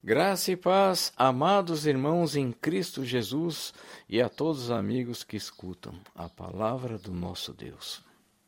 Graça e paz, amados irmãos em Cristo Jesus e a todos os amigos que escutam a palavra do nosso Deus.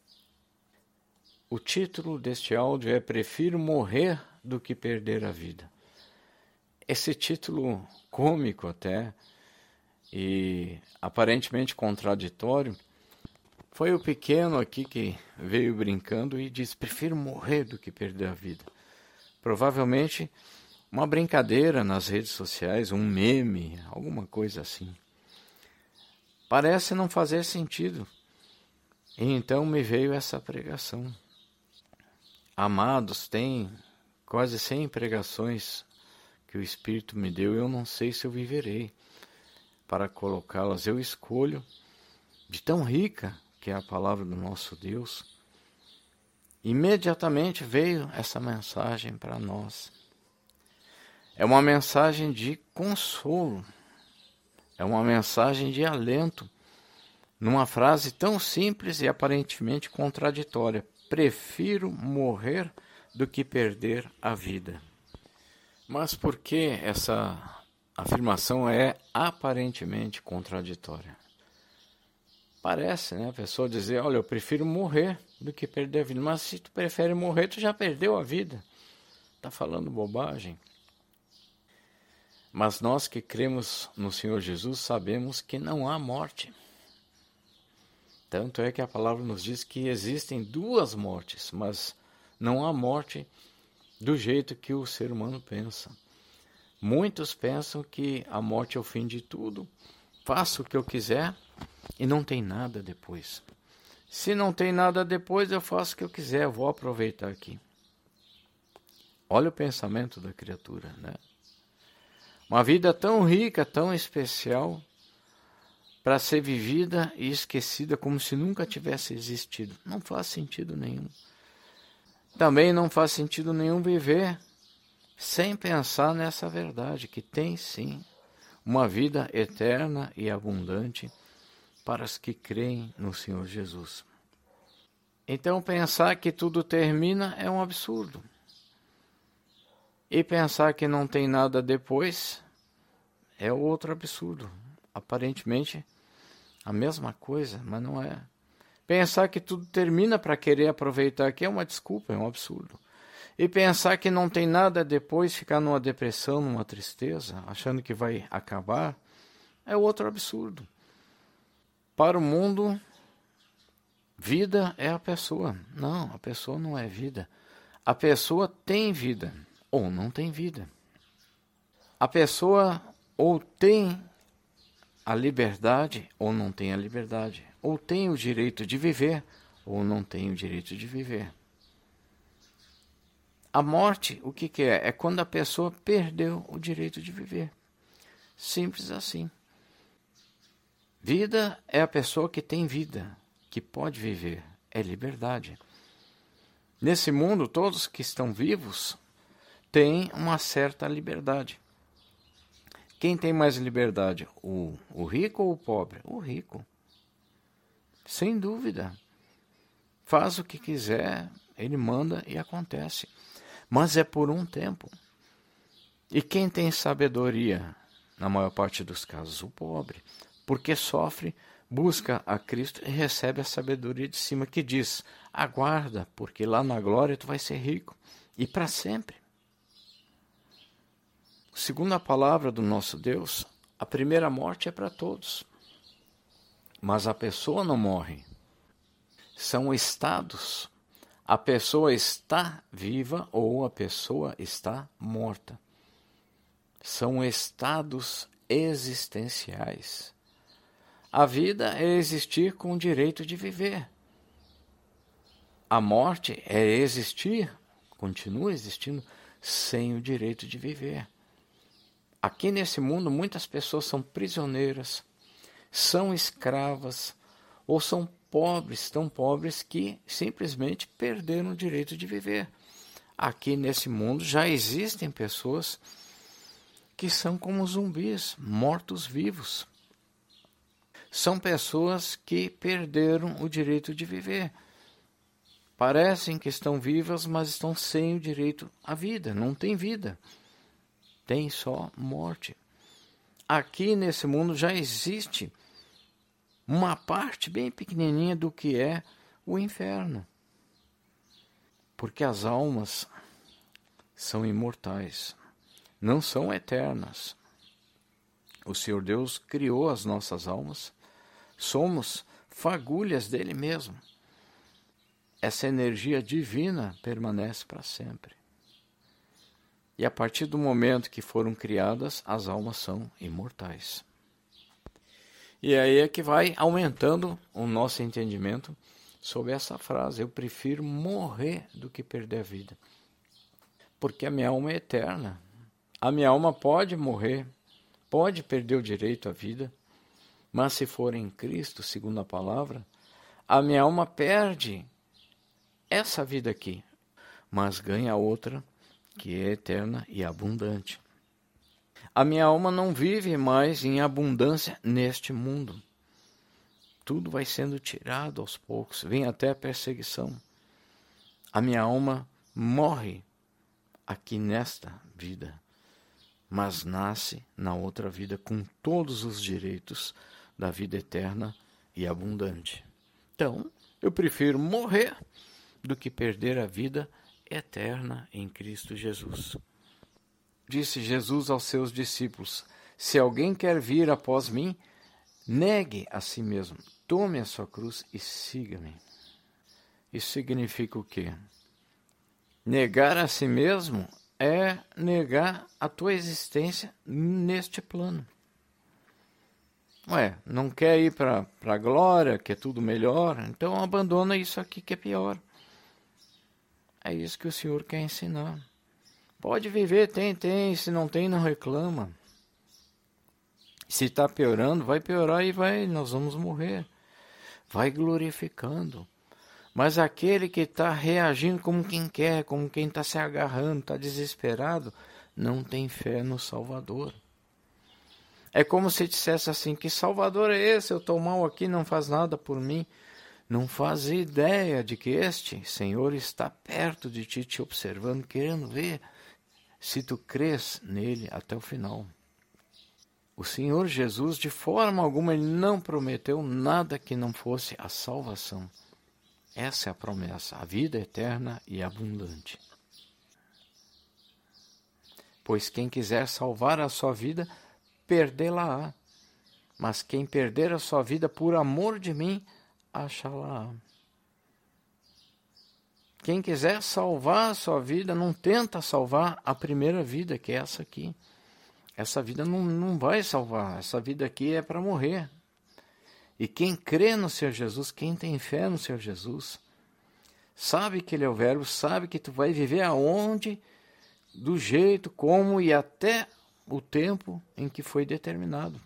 O título deste áudio é Prefiro morrer do que perder a vida. Esse título cômico até e aparentemente contraditório, foi o pequeno aqui que veio brincando e disse, prefiro morrer do que perder a vida. Provavelmente uma brincadeira nas redes sociais, um meme, alguma coisa assim. Parece não fazer sentido. E então me veio essa pregação. Amados, tem quase 100 pregações que o Espírito me deu e eu não sei se eu viverei para colocá-las. Eu escolho, de tão rica que é a palavra do nosso Deus, imediatamente veio essa mensagem para nós. É uma mensagem de consolo, é uma mensagem de alento, numa frase tão simples e aparentemente contraditória. Prefiro morrer do que perder a vida. Mas por que essa afirmação é aparentemente contraditória? Parece, né? A pessoa dizer, olha, eu prefiro morrer do que perder a vida. Mas se tu prefere morrer, tu já perdeu a vida. Está falando bobagem. Mas nós que cremos no Senhor Jesus sabemos que não há morte. Tanto é que a palavra nos diz que existem duas mortes, mas não há morte do jeito que o ser humano pensa. Muitos pensam que a morte é o fim de tudo, faço o que eu quiser e não tem nada depois. Se não tem nada depois, eu faço o que eu quiser, eu vou aproveitar aqui. Olha o pensamento da criatura, né? Uma vida tão rica, tão especial, para ser vivida e esquecida como se nunca tivesse existido. Não faz sentido nenhum. Também não faz sentido nenhum viver sem pensar nessa verdade, que tem sim uma vida eterna e abundante para os que creem no Senhor Jesus. Então pensar que tudo termina é um absurdo. E pensar que não tem nada depois é outro absurdo. Aparentemente a mesma coisa, mas não é. Pensar que tudo termina para querer aproveitar aqui é uma desculpa, é um absurdo. E pensar que não tem nada depois, ficar numa depressão, numa tristeza, achando que vai acabar, é outro absurdo. Para o mundo, vida é a pessoa. Não, a pessoa não é vida. A pessoa tem vida ou não tem vida. A pessoa ou tem a liberdade ou não tem a liberdade. Ou tem o direito de viver ou não tem o direito de viver. A morte, o que é? É quando a pessoa perdeu o direito de viver. Simples assim. Vida é a pessoa que tem vida, que pode viver. É liberdade. Nesse mundo, todos que estão vivos têm uma certa liberdade. Quem tem mais liberdade? O rico ou o pobre? O rico. Sem dúvida. Faz o que quiser, ele manda e acontece. Mas é por um tempo. E quem tem sabedoria, na maior parte dos casos? O pobre. Porque sofre, busca a Cristo e recebe a sabedoria de cima que diz, aguarda, porque lá na glória tu vai ser rico. E para sempre. Segundo a palavra do nosso Deus, a primeira morte é para todos. Mas a pessoa não morre. São estados. A pessoa está viva ou a pessoa está morta. São estados existenciais. A vida é existir com o direito de viver. A morte é existir, continua existindo, sem o direito de viver. Aqui nesse mundo, muitas pessoas são prisioneiras, são escravas, ou são pobres, tão pobres que simplesmente perderam o direito de viver. Aqui nesse mundo já existem pessoas que são como zumbis, mortos-vivos. São pessoas que perderam o direito de viver. Parecem que estão vivas, mas estão sem o direito à vida, não têm vida. tem só morte. Aqui nesse mundo já existe uma parte bem pequenininha do que é o inferno. Porque as almas são imortais, não são eternas. O Senhor Deus criou as nossas almas, somos fagulhas dele mesmo. Essa energia divina permanece para sempre. E a partir do momento que foram criadas, as almas são imortais. E aí é que vai aumentando o nosso entendimento sobre essa frase: eu prefiro morrer do que perder a vida. Porque a minha alma é eterna. A minha alma pode morrer, pode perder o direito à vida, mas se for em Cristo, segundo a palavra, a minha alma perde essa vida aqui, mas ganha outra que é eterna e abundante. A minha alma não vive mais em abundância neste mundo. Tudo vai sendo tirado aos poucos, vem até a perseguição. A minha alma morre aqui nesta vida, mas nasce na outra vida com todos os direitos da vida eterna e abundante. Então, eu prefiro morrer do que perder a vida eterna em Cristo Jesus. Disse Jesus aos seus discípulos: se alguém quer vir após mim, negue a si mesmo, tome a sua cruz e siga-me. Isso significa o quê? Negar a si mesmo é negar a tua existência neste plano. Não quer ir para a glória, que é tudo melhor, então abandona isso aqui que é pior. É isso que o Senhor quer ensinar. Pode viver, tem, se não tem, não reclama. Se está piorando, vai piorar e nós vamos morrer. Vai glorificando. Mas aquele que está reagindo como quem quer, como quem está se agarrando, está desesperado, não tem fé no Salvador. É como se dissesse assim: que Salvador é esse? Eu estou mal aqui, não faz nada por mim. Não faz ideia de que este Senhor está perto de ti, te observando, querendo ver se tu crês nele até o final. O Senhor Jesus, de forma alguma, ele não prometeu nada que não fosse a salvação. Essa é a promessa, a vida eterna e abundante. Pois quem quiser salvar a sua vida, perdê-la-á. Mas quem perder a sua vida por amor de mim, achá-la-á. Quem quiser salvar a sua vida, não tenta salvar a primeira vida, que é essa aqui. Essa vida não vai salvar, essa vida aqui é para morrer. E quem crê no Senhor Jesus, quem tem fé no Senhor Jesus, sabe que Ele é o Verbo, sabe que tu vai viver aonde, do jeito, como e até o tempo em que foi determinado.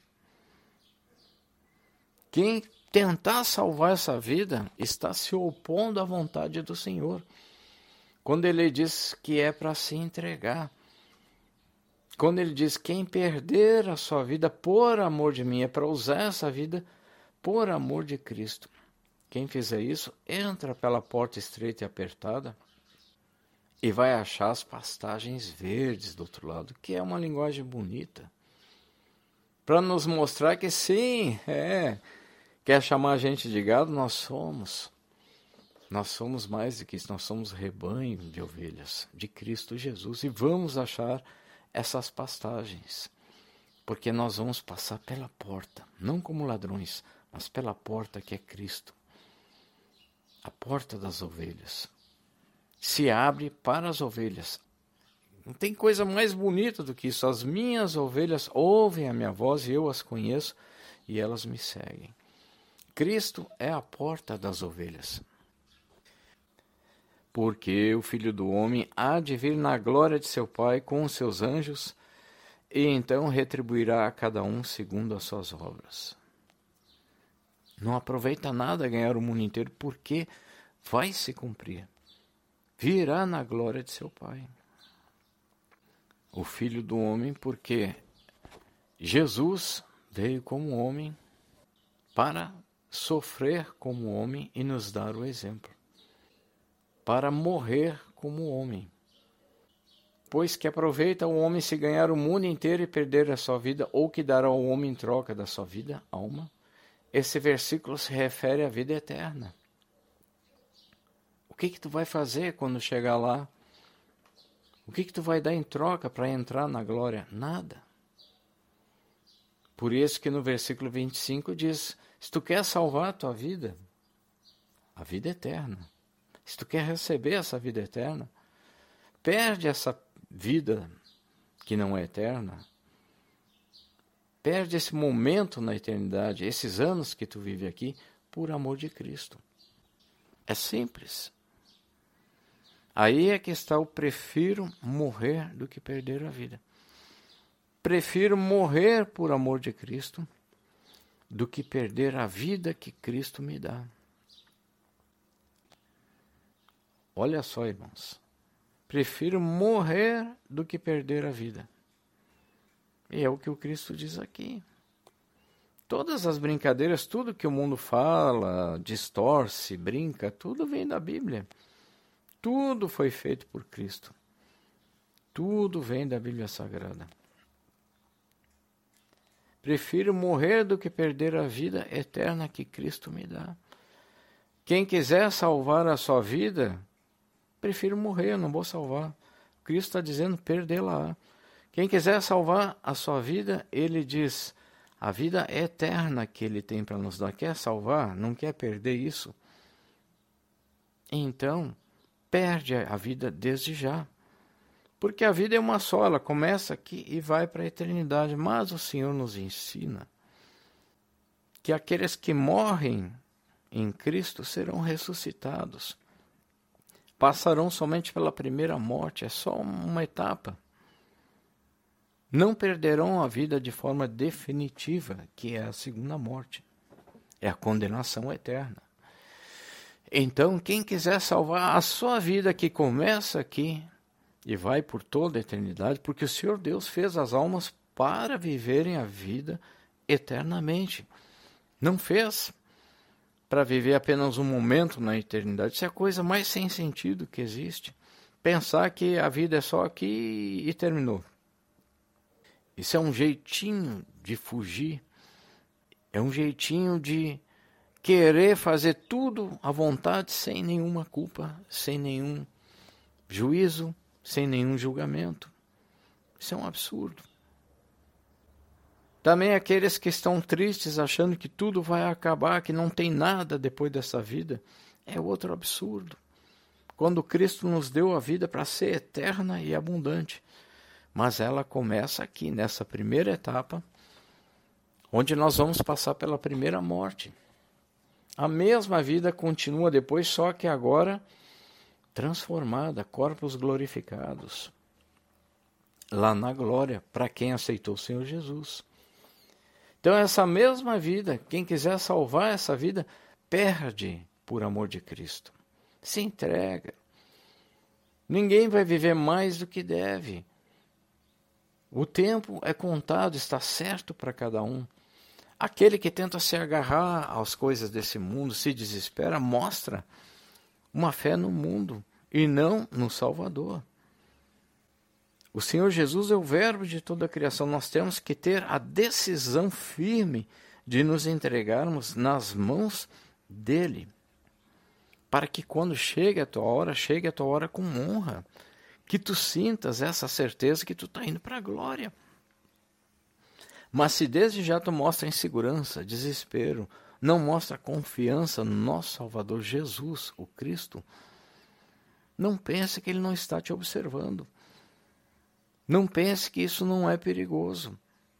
Quem tentar salvar essa vida está se opondo à vontade do Senhor. Quando Ele diz que é para se entregar. Quando Ele diz: quem perder a sua vida por amor de mim, é para usar essa vida por amor de Cristo. Quem fizer isso, entra pela porta estreita e apertada e vai achar as pastagens verdes do outro lado, que é uma linguagem bonita, para nos mostrar que sim, quer chamar a gente de gado, nós somos mais do que isso, nós somos rebanho de ovelhas de Cristo Jesus e vamos achar essas pastagens, porque nós vamos passar pela porta, não como ladrões, mas pela porta que é Cristo. A porta das ovelhas se abre para as ovelhas. Não tem coisa mais bonita do que isso. As minhas ovelhas ouvem a minha voz e eu as conheço e elas me seguem. Cristo é a porta das ovelhas. Porque o Filho do Homem há de vir na glória de seu Pai com os seus anjos e então retribuirá a cada um segundo as suas obras. Não aproveita nada ganhar o mundo inteiro, porque vai se cumprir. Virá na glória de seu Pai. O Filho do Homem, porque Jesus veio como homem para sofrer como homem e nos dar o exemplo. Para morrer como homem. Pois que aproveita o homem se ganhar o mundo inteiro e perder a sua vida, ou que dará ao homem em troca da sua vida, alma? Esse versículo se refere à vida eterna. O que tu vai fazer quando chegar lá? O que tu vai dar em troca para entrar na glória? Nada. Por isso que no versículo 25 diz, se tu quer salvar a tua vida, a vida eterna, se tu quer receber essa vida eterna, perde essa vida que não é eterna, perde esse momento na eternidade, esses anos que tu vive aqui, por amor de Cristo. É simples. Aí é que está o prefiro morrer do que perder a vida. Prefiro morrer por amor de Cristo do que perder a vida que Cristo me dá. Olha só, irmãos. Prefiro morrer do que perder a vida. E é o que o Cristo diz aqui. Todas as brincadeiras, tudo que o mundo fala, distorce, brinca, tudo vem da Bíblia. Tudo foi feito por Cristo. Tudo vem da Bíblia Sagrada. Prefiro morrer do que perder a vida eterna que Cristo me dá. Quem quiser salvar a sua vida, prefiro morrer, eu não vou salvar. Cristo está dizendo perdê-la. Quem quiser salvar a sua vida, ele diz, a vida eterna que ele tem para nos dar. Quer salvar? Não quer perder isso? Então, perde a vida desde já. Porque a vida é uma só, ela começa aqui e vai para a eternidade. Mas o Senhor nos ensina que aqueles que morrem em Cristo serão ressuscitados. Passarão somente pela primeira morte, é só uma etapa. Não perderão a vida de forma definitiva, que é a segunda morte. É a condenação eterna. Então, quem quiser salvar a sua vida, que começa aqui e vai por toda a eternidade, porque o Senhor Deus fez as almas para viverem a vida eternamente. Não fez para viver apenas um momento na eternidade. Isso é a coisa mais sem sentido que existe. Pensar que a vida é só aqui e terminou. Isso é um jeitinho de fugir. É um jeitinho de querer fazer tudo à vontade, sem nenhuma culpa, sem nenhum juízo, sem nenhum julgamento. Isso é um absurdo. Também aqueles que estão tristes, achando que tudo vai acabar, que não tem nada depois dessa vida, é outro absurdo. Quando Cristo nos deu a vida para ser eterna e abundante. Mas ela começa aqui, nessa primeira etapa, onde nós vamos passar pela primeira morte. A mesma vida continua depois, só que agora transformada, corpos glorificados, lá na glória, para quem aceitou o Senhor Jesus. Então essa mesma vida, quem quiser salvar essa vida, perde por amor de Cristo. Se entrega. Ninguém vai viver mais do que deve. O tempo é contado, está certo para cada um. Aquele que tenta se agarrar às coisas desse mundo, se desespera, mostra uma fé no mundo e não no Salvador. O Senhor Jesus é o verbo de toda a criação. Nós temos que ter a decisão firme de nos entregarmos nas mãos dele, para que quando chegue a tua hora com honra, que tu sintas essa certeza que tu está indo para a glória. Mas se desde já tu mostra insegurança, desespero, não mostra confiança no nosso Salvador Jesus, o Cristo, não pense que ele não está te observando. Não pense que isso não é perigoso.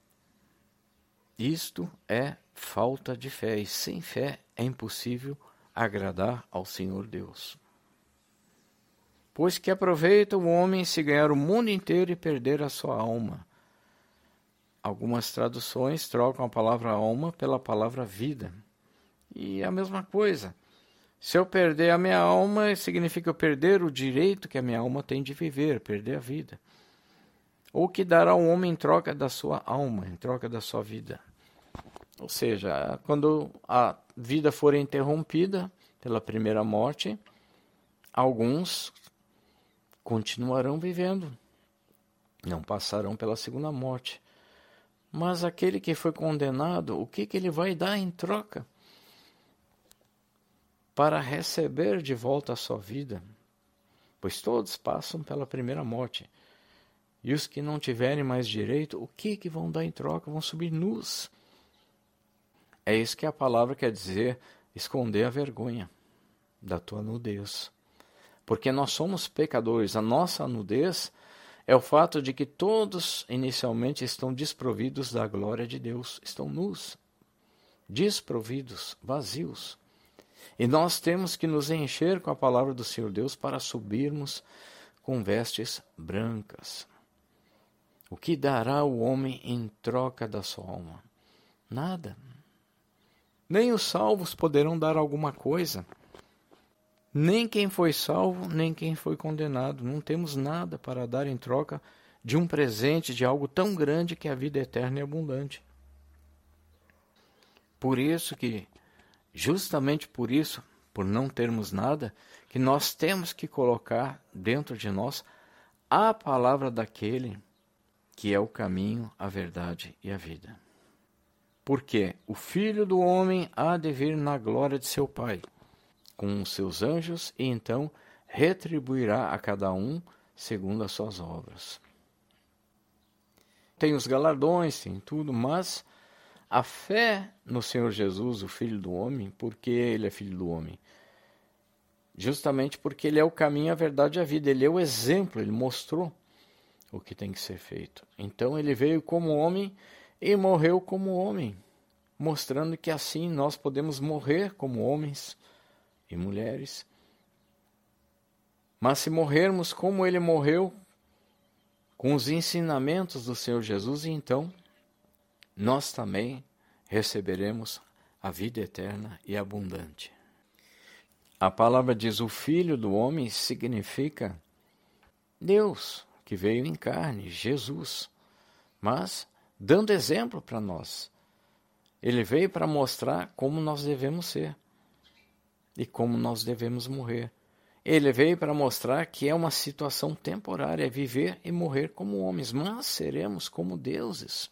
Isto é falta de fé, e sem fé é impossível agradar ao Senhor Deus. Pois que aproveita o homem se ganhar o mundo inteiro e perder a sua alma. Algumas traduções trocam a palavra alma pela palavra vida. E é a mesma coisa. Se eu perder a minha alma, significa eu perder o direito que a minha alma tem de viver, perder a vida. Ou que dará ao homem em troca da sua alma, em troca da sua vida. Ou seja, quando a vida for interrompida pela primeira morte, alguns continuarão vivendo, não passarão pela segunda morte. Mas aquele que foi condenado, o que ele vai dar em troca para receber de volta a sua vida? Pois todos passam pela primeira morte. E os que não tiverem mais direito, o que vão dar em troca? Vão subir nus. É isso que a palavra quer dizer, esconder a vergonha da tua nudez. Porque nós somos pecadores. A nossa nudez é o fato de que todos inicialmente estão desprovidos da glória de Deus. Estão nus, desprovidos, vazios. E nós temos que nos encher com a palavra do Senhor Deus para subirmos com vestes brancas. O que dará o homem em troca da sua alma? Nada. Nem os salvos poderão dar alguma coisa. Nem quem foi salvo, nem quem foi condenado. Não temos nada para dar em troca de um presente, de algo tão grande que é a vida eterna e abundante. Por isso que, justamente por isso, por não termos nada, que nós temos que colocar dentro de nós a palavra daquele que é o caminho, a verdade e a vida. Porque o Filho do Homem há de vir na glória de seu Pai, com os seus anjos, e então retribuirá a cada um segundo as suas obras. Tem os galardões, tem tudo, mas a fé no Senhor Jesus, o Filho do Homem, porque Ele é Filho do Homem? Justamente porque Ele é o caminho, a verdade e a vida. Ele é o exemplo, Ele mostrou o que tem que ser feito. Então Ele veio como homem e morreu como homem, mostrando que assim nós podemos morrer como homens e mulheres. Mas se morrermos como Ele morreu, com os ensinamentos do Senhor Jesus, então nós também receberemos a vida eterna e abundante. A palavra diz: o Filho do Homem significa Deus, que veio em carne, Jesus, mas dando exemplo para nós. Ele veio para mostrar como nós devemos ser e como nós devemos morrer. Ele veio para mostrar que é uma situação temporária, viver e morrer como homens, mas seremos como deuses.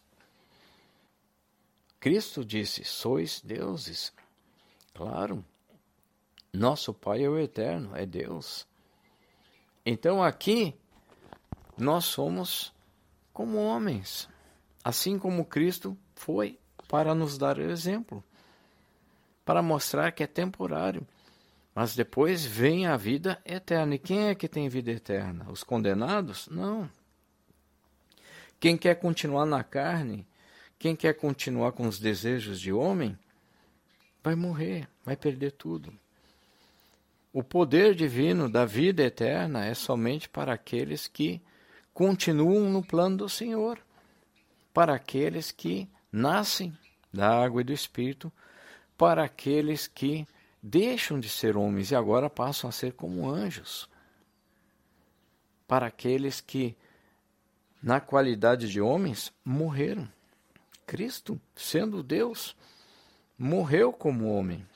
Cristo disse: sois deuses. Claro, nosso Pai é o Eterno, é Deus. Então aqui nós somos como homens, assim como Cristo foi para nos dar o exemplo, para mostrar que é temporário, mas depois vem a vida eterna. E quem é que tem vida eterna? Os condenados? Não. Quem quer continuar na carne, quem quer continuar com os desejos de homem, vai morrer, vai perder tudo. O poder divino da vida eterna é somente para aqueles que continuam no plano do Senhor, para aqueles que nascem da água e do Espírito, para aqueles que deixam de ser homens e agora passam a ser como anjos, para aqueles que, na qualidade de homens, morreram. Cristo, sendo Deus, morreu como homem,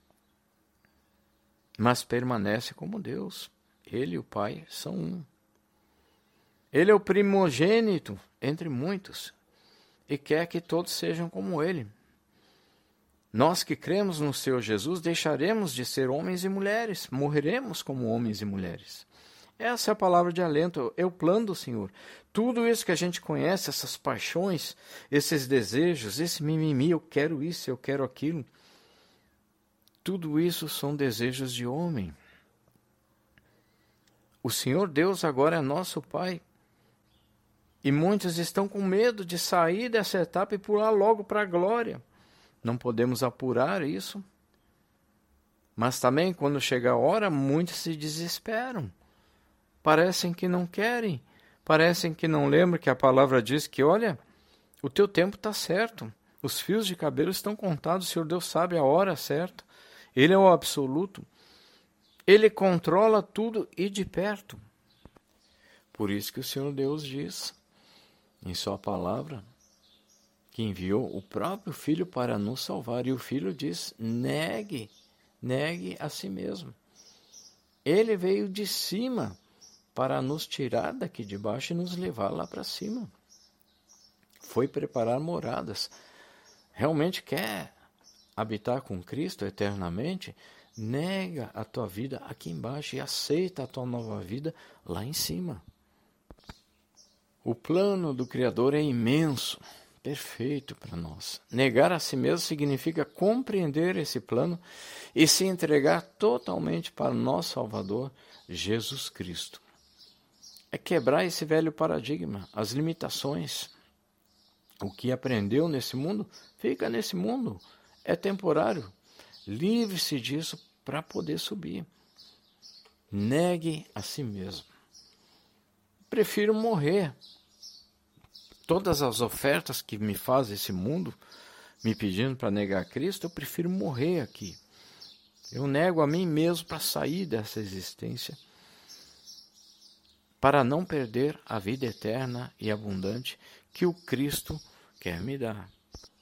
mas permanece como Deus. Ele e o Pai são um. Ele é o primogênito entre muitos e quer que todos sejam como Ele. Nós que cremos no Senhor Jesus deixaremos de ser homens e mulheres, morreremos como homens e mulheres. Essa é a palavra de alento, é o plano do Senhor. Tudo isso que a gente conhece, essas paixões, esses desejos, esse mimimi, eu quero isso, eu quero aquilo, tudo isso são desejos de homem. O Senhor Deus agora é nosso Pai. E muitos estão com medo de sair dessa etapa e pular logo para a glória. Não podemos apurar isso. Mas também, quando chega a hora, muitos se desesperam. Parecem que não querem. Parecem que não lembram que a palavra diz que, olha, o teu tempo está certo. Os fios de cabelo estão contados. O Senhor Deus sabe a hora certa. Ele é o absoluto. Ele controla tudo e de perto. Por isso que o Senhor Deus diz em sua palavra que enviou o próprio Filho para nos salvar. E o Filho diz: negue a si mesmo. Ele veio de cima para nos tirar daqui de baixo e nos levar lá para cima. Foi preparar moradas. Realmente quer habitar com Cristo eternamente? Nega a tua vida aqui embaixo e aceita a tua nova vida lá em cima. O plano do Criador é imenso, perfeito para nós. Negar a si mesmo significa compreender esse plano e se entregar totalmente para o nosso Salvador, Jesus Cristo. É quebrar esse velho paradigma, as limitações. O que aprendeu nesse mundo, fica nesse mundo. É temporário. Livre-se disso para poder subir. Negue a si mesmo. Prefiro morrer. Todas as ofertas que me faz esse mundo, me pedindo para negar Cristo, eu prefiro morrer aqui. Eu nego a mim mesmo para sair dessa existência, para não perder a vida eterna e abundante que o Cristo quer me dar.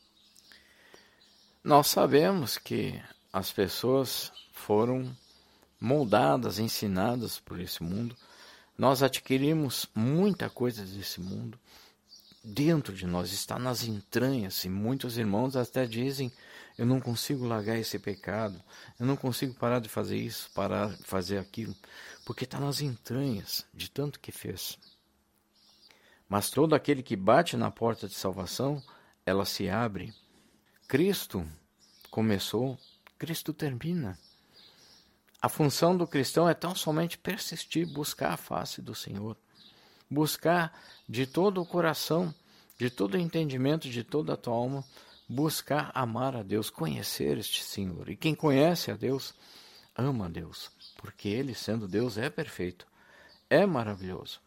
Nós sabemos que as pessoas foram moldadas, ensinadas por esse mundo. Nós adquirimos muita coisa desse mundo. Dentro de nós, está nas entranhas, e muitos irmãos até dizem, eu não consigo largar esse pecado, eu não consigo parar de fazer isso, parar de fazer aquilo, porque está nas entranhas de tanto que fez. Mas todo aquele que bate na porta de salvação, ela se abre. Cristo começou, Cristo termina. A função do cristão é tão somente persistir, buscar a face do Senhor. Buscar de todo o coração, de todo o entendimento, de toda a tua alma, buscar amar a Deus, conhecer este Senhor. E quem conhece a Deus, ama a Deus, porque Ele, sendo Deus, é perfeito, é maravilhoso.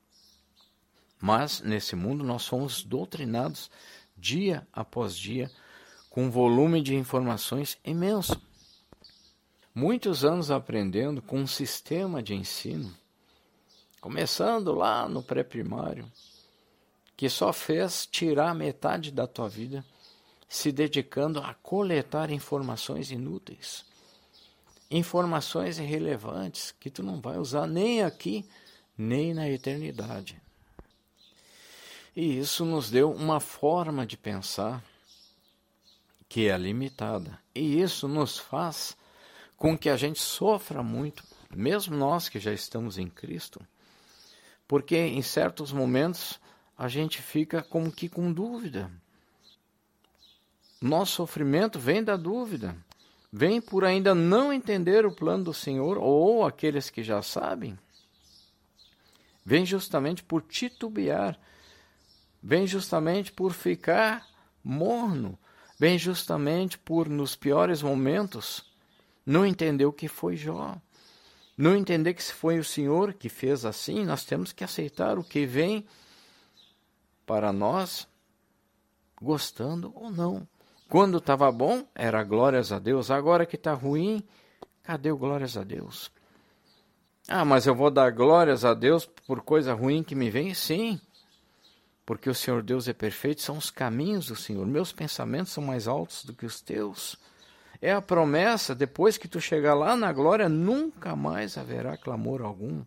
Mas, nesse mundo, nós somos doutrinados dia após dia, com um volume de informações imenso. Muitos anos aprendendo com um sistema de ensino, começando lá no pré-primário, que só fez tirar metade da tua vida, se dedicando a coletar informações inúteis, informações irrelevantes, que tu não vai usar nem aqui, nem na eternidade. E isso nos deu uma forma de pensar que é limitada. E isso nos faz com que a gente sofra muito, mesmo nós que já estamos em Cristo, porque em certos momentos a gente fica como que com dúvida. Nosso sofrimento vem da dúvida, vem por ainda não entender o plano do Senhor, ou aqueles que já sabem, vem justamente por titubear, vem justamente por ficar morno, vem justamente por, nos piores momentos, não entender o que foi Jó. Não entender que se foi o Senhor que fez assim, nós temos que aceitar o que vem para nós, gostando ou não. Quando estava bom, era glórias a Deus. Agora que está ruim, cadê o glórias a Deus? Ah, mas eu vou dar glórias a Deus por coisa ruim que me vem? Sim, porque o Senhor Deus é perfeito, são os caminhos do Senhor. Meus pensamentos são mais altos do que os teus. É a promessa, depois que tu chegar lá na glória, nunca mais haverá clamor algum.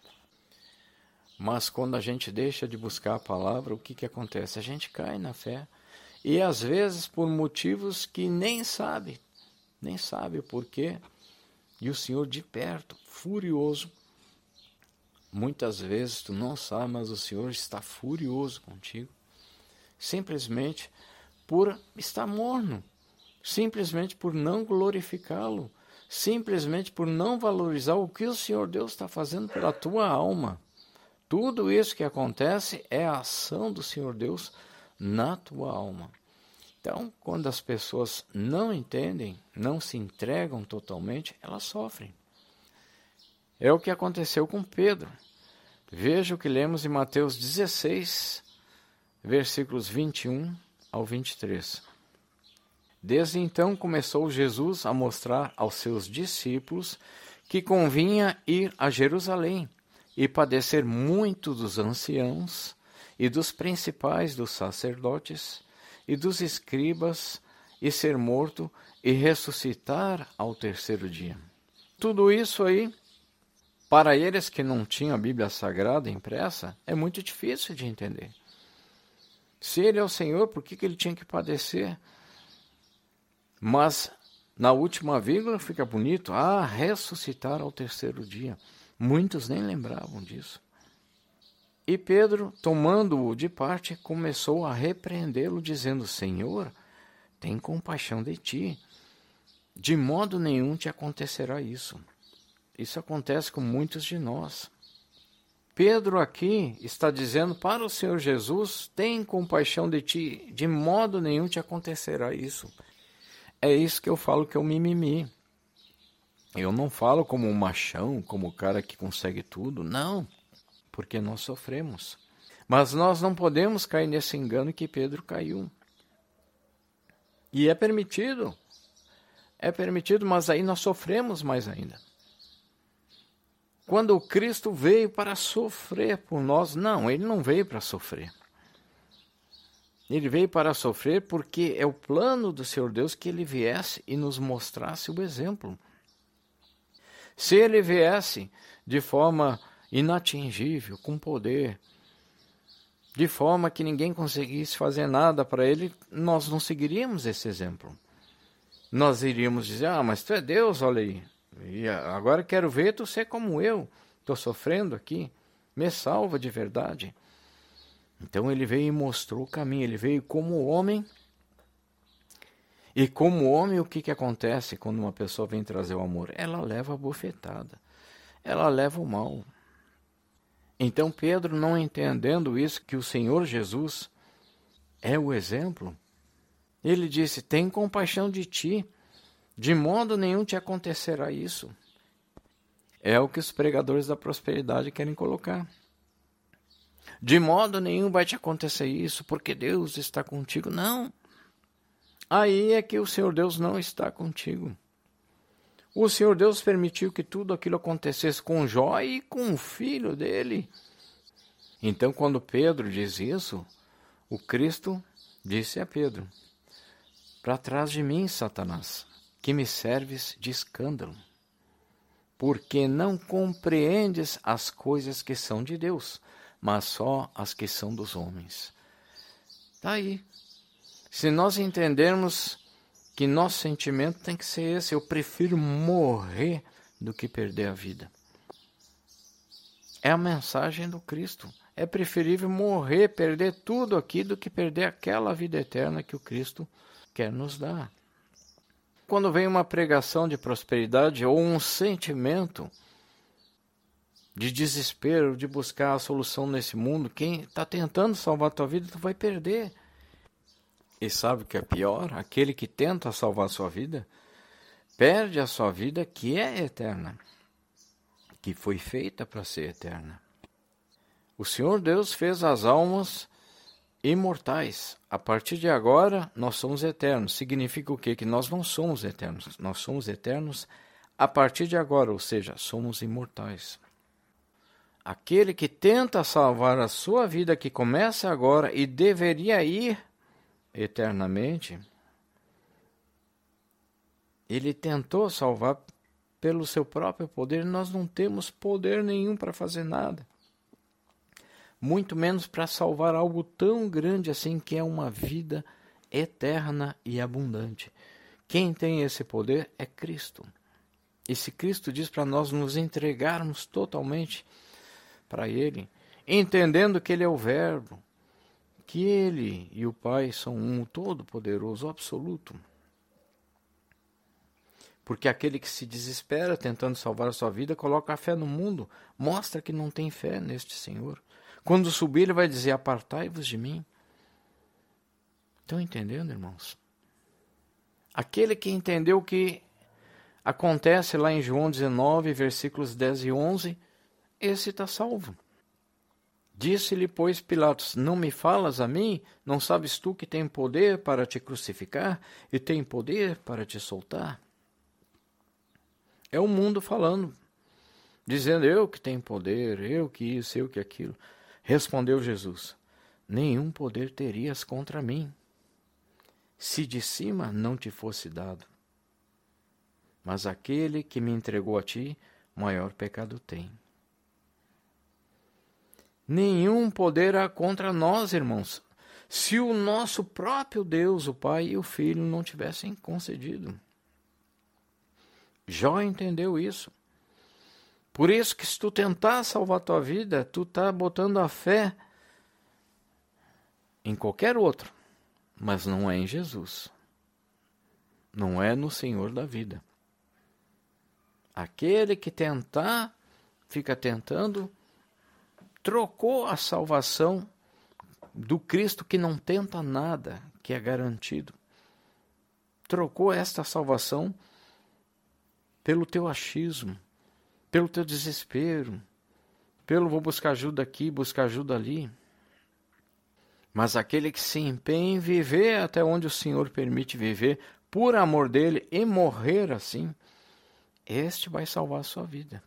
Mas quando a gente deixa de buscar a palavra, o que acontece? A gente cai na fé. E às vezes por motivos que nem sabe o porquê. E o Senhor de perto, furioso. Muitas vezes tu não sabe, mas o Senhor está furioso contigo. Simplesmente por estar morno. Simplesmente por não glorificá-lo, simplesmente por não valorizar o que o Senhor Deus está fazendo pela tua alma. Tudo isso que acontece é a ação do Senhor Deus na tua alma. Então, quando as pessoas não entendem, não se entregam totalmente, elas sofrem. É o que aconteceu com Pedro. Veja o que lemos em Mateus 16, versículos 21 ao 23. Desde então começou Jesus a mostrar aos seus discípulos que convinha ir a Jerusalém e padecer muito dos anciãos e dos principais dos sacerdotes e dos escribas e ser morto e ressuscitar ao terceiro dia. Tudo isso aí Para eles que não tinham a Bíblia Sagrada impressa, é muito difícil de entender. Se ele é o Senhor, por que ele tinha que padecer? Mas na última vírgula fica bonito, ressuscitar ao terceiro dia. Muitos nem lembravam disso. E Pedro, tomando-o de parte, começou a repreendê-lo, dizendo: Senhor, tem compaixão de ti. De modo nenhum te acontecerá isso. Isso acontece com muitos de nós. Pedro aqui está dizendo para o Senhor Jesus: tem compaixão de ti, de modo nenhum te acontecerá isso. É isso que eu falo que é o mimimi. Eu não falo como um machão, como o cara que consegue tudo, não, porque nós sofremos. Mas nós não podemos cair nesse engano que Pedro caiu. E é permitido, mas aí nós sofremos mais ainda. Quando o Cristo veio para sofrer por nós, não, ele não veio para sofrer. Ele veio para sofrer porque é o plano do Senhor Deus que ele viesse e nos mostrasse o exemplo. Se ele viesse de forma inatingível, com poder, de forma que ninguém conseguisse fazer nada para ele, nós não seguiríamos esse exemplo. Nós iríamos dizer: mas tu é Deus, olha aí. E agora quero ver tu ser como eu. Estou sofrendo aqui. Me salva de verdade. Então ele veio e mostrou o caminho. Ele veio como homem. E como homem, o que acontece quando uma pessoa vem trazer o amor? Ela leva a bofetada. Ela leva o mal. Então Pedro, não entendendo isso, que o Senhor Jesus é o exemplo, ele disse: tem compaixão de ti. De modo nenhum te acontecerá isso. É o que os pregadores da prosperidade querem colocar. De modo nenhum vai te acontecer isso, porque Deus está contigo. Não. Aí é que o Senhor Deus não está contigo. O Senhor Deus permitiu que tudo aquilo acontecesse com Jó e com o filho dele. Então, quando Pedro diz isso, o Cristo disse a Pedro: para trás de mim, Satanás, que me serves de escândalo, porque não compreendes as coisas que são de Deus, mas só as que são dos homens. Está aí. Se nós entendermos que nosso sentimento tem que ser esse: eu prefiro morrer do que perder a vida. É a mensagem do Cristo. É preferível morrer, perder tudo aqui, do que perder aquela vida eterna que o Cristo quer nos dar. Quando vem uma pregação de prosperidade ou um sentimento de desespero, de buscar a solução nesse mundo, quem está tentando salvar a tua vida, tu vai perder. E sabe o que é pior? Aquele que tenta salvar a sua vida, perde a sua vida, que é eterna, que foi feita para ser eterna. O Senhor Deus fez as almas imortais. A partir de agora, nós somos eternos. Significa o quê? Que nós não somos eternos. Nós somos eternos a partir de agora, ou seja, somos imortais. Aquele que tenta salvar a sua vida, que começa agora e deveria ir eternamente, ele tentou salvar pelo seu próprio poder. Nós não temos poder nenhum para fazer nada, muito menos para salvar algo tão grande assim, que é uma vida eterna e abundante. Quem tem esse poder é Cristo. E se Cristo diz para nós nos entregarmos totalmente para Ele, entendendo que Ele é o Verbo, que Ele e o Pai são um, todo-poderoso, absoluto. Porque aquele que se desespera tentando salvar a sua vida, coloca a fé no mundo, mostra que não tem fé neste Senhor. Quando subir, ele vai dizer: apartai-vos de mim. Estão entendendo, irmãos? Aquele que entendeu o que acontece lá em João 19, versículos 10 e 11, esse está salvo. Disse-lhe, pois, Pilatos: não me falas a mim? Não sabes tu que tem poder para te crucificar e tem poder para te soltar? É o mundo falando, dizendo: eu que tenho poder, eu que isso, eu que aquilo. Respondeu Jesus: nenhum poder terias contra mim, se de cima não te fosse dado. Mas aquele que me entregou a ti, maior pecado tem. Nenhum poder há contra nós, irmãos, se o nosso próprio Deus, o Pai e o Filho, não tivessem concedido. Jó entendeu isso. Por isso que se tu tentar salvar tua vida, tu tá botando a fé em qualquer outro, mas não é em Jesus. Não é no Senhor da vida. Aquele que tentar, fica tentando, trocou a salvação do Cristo que não tenta nada, que é garantido. Trocou esta salvação pelo teu achismo, pelo teu desespero, pelo vou buscar ajuda aqui, buscar ajuda ali. Mas aquele que se empenha em viver até onde o Senhor permite viver, por amor dele, e morrer assim, este vai salvar a sua vida.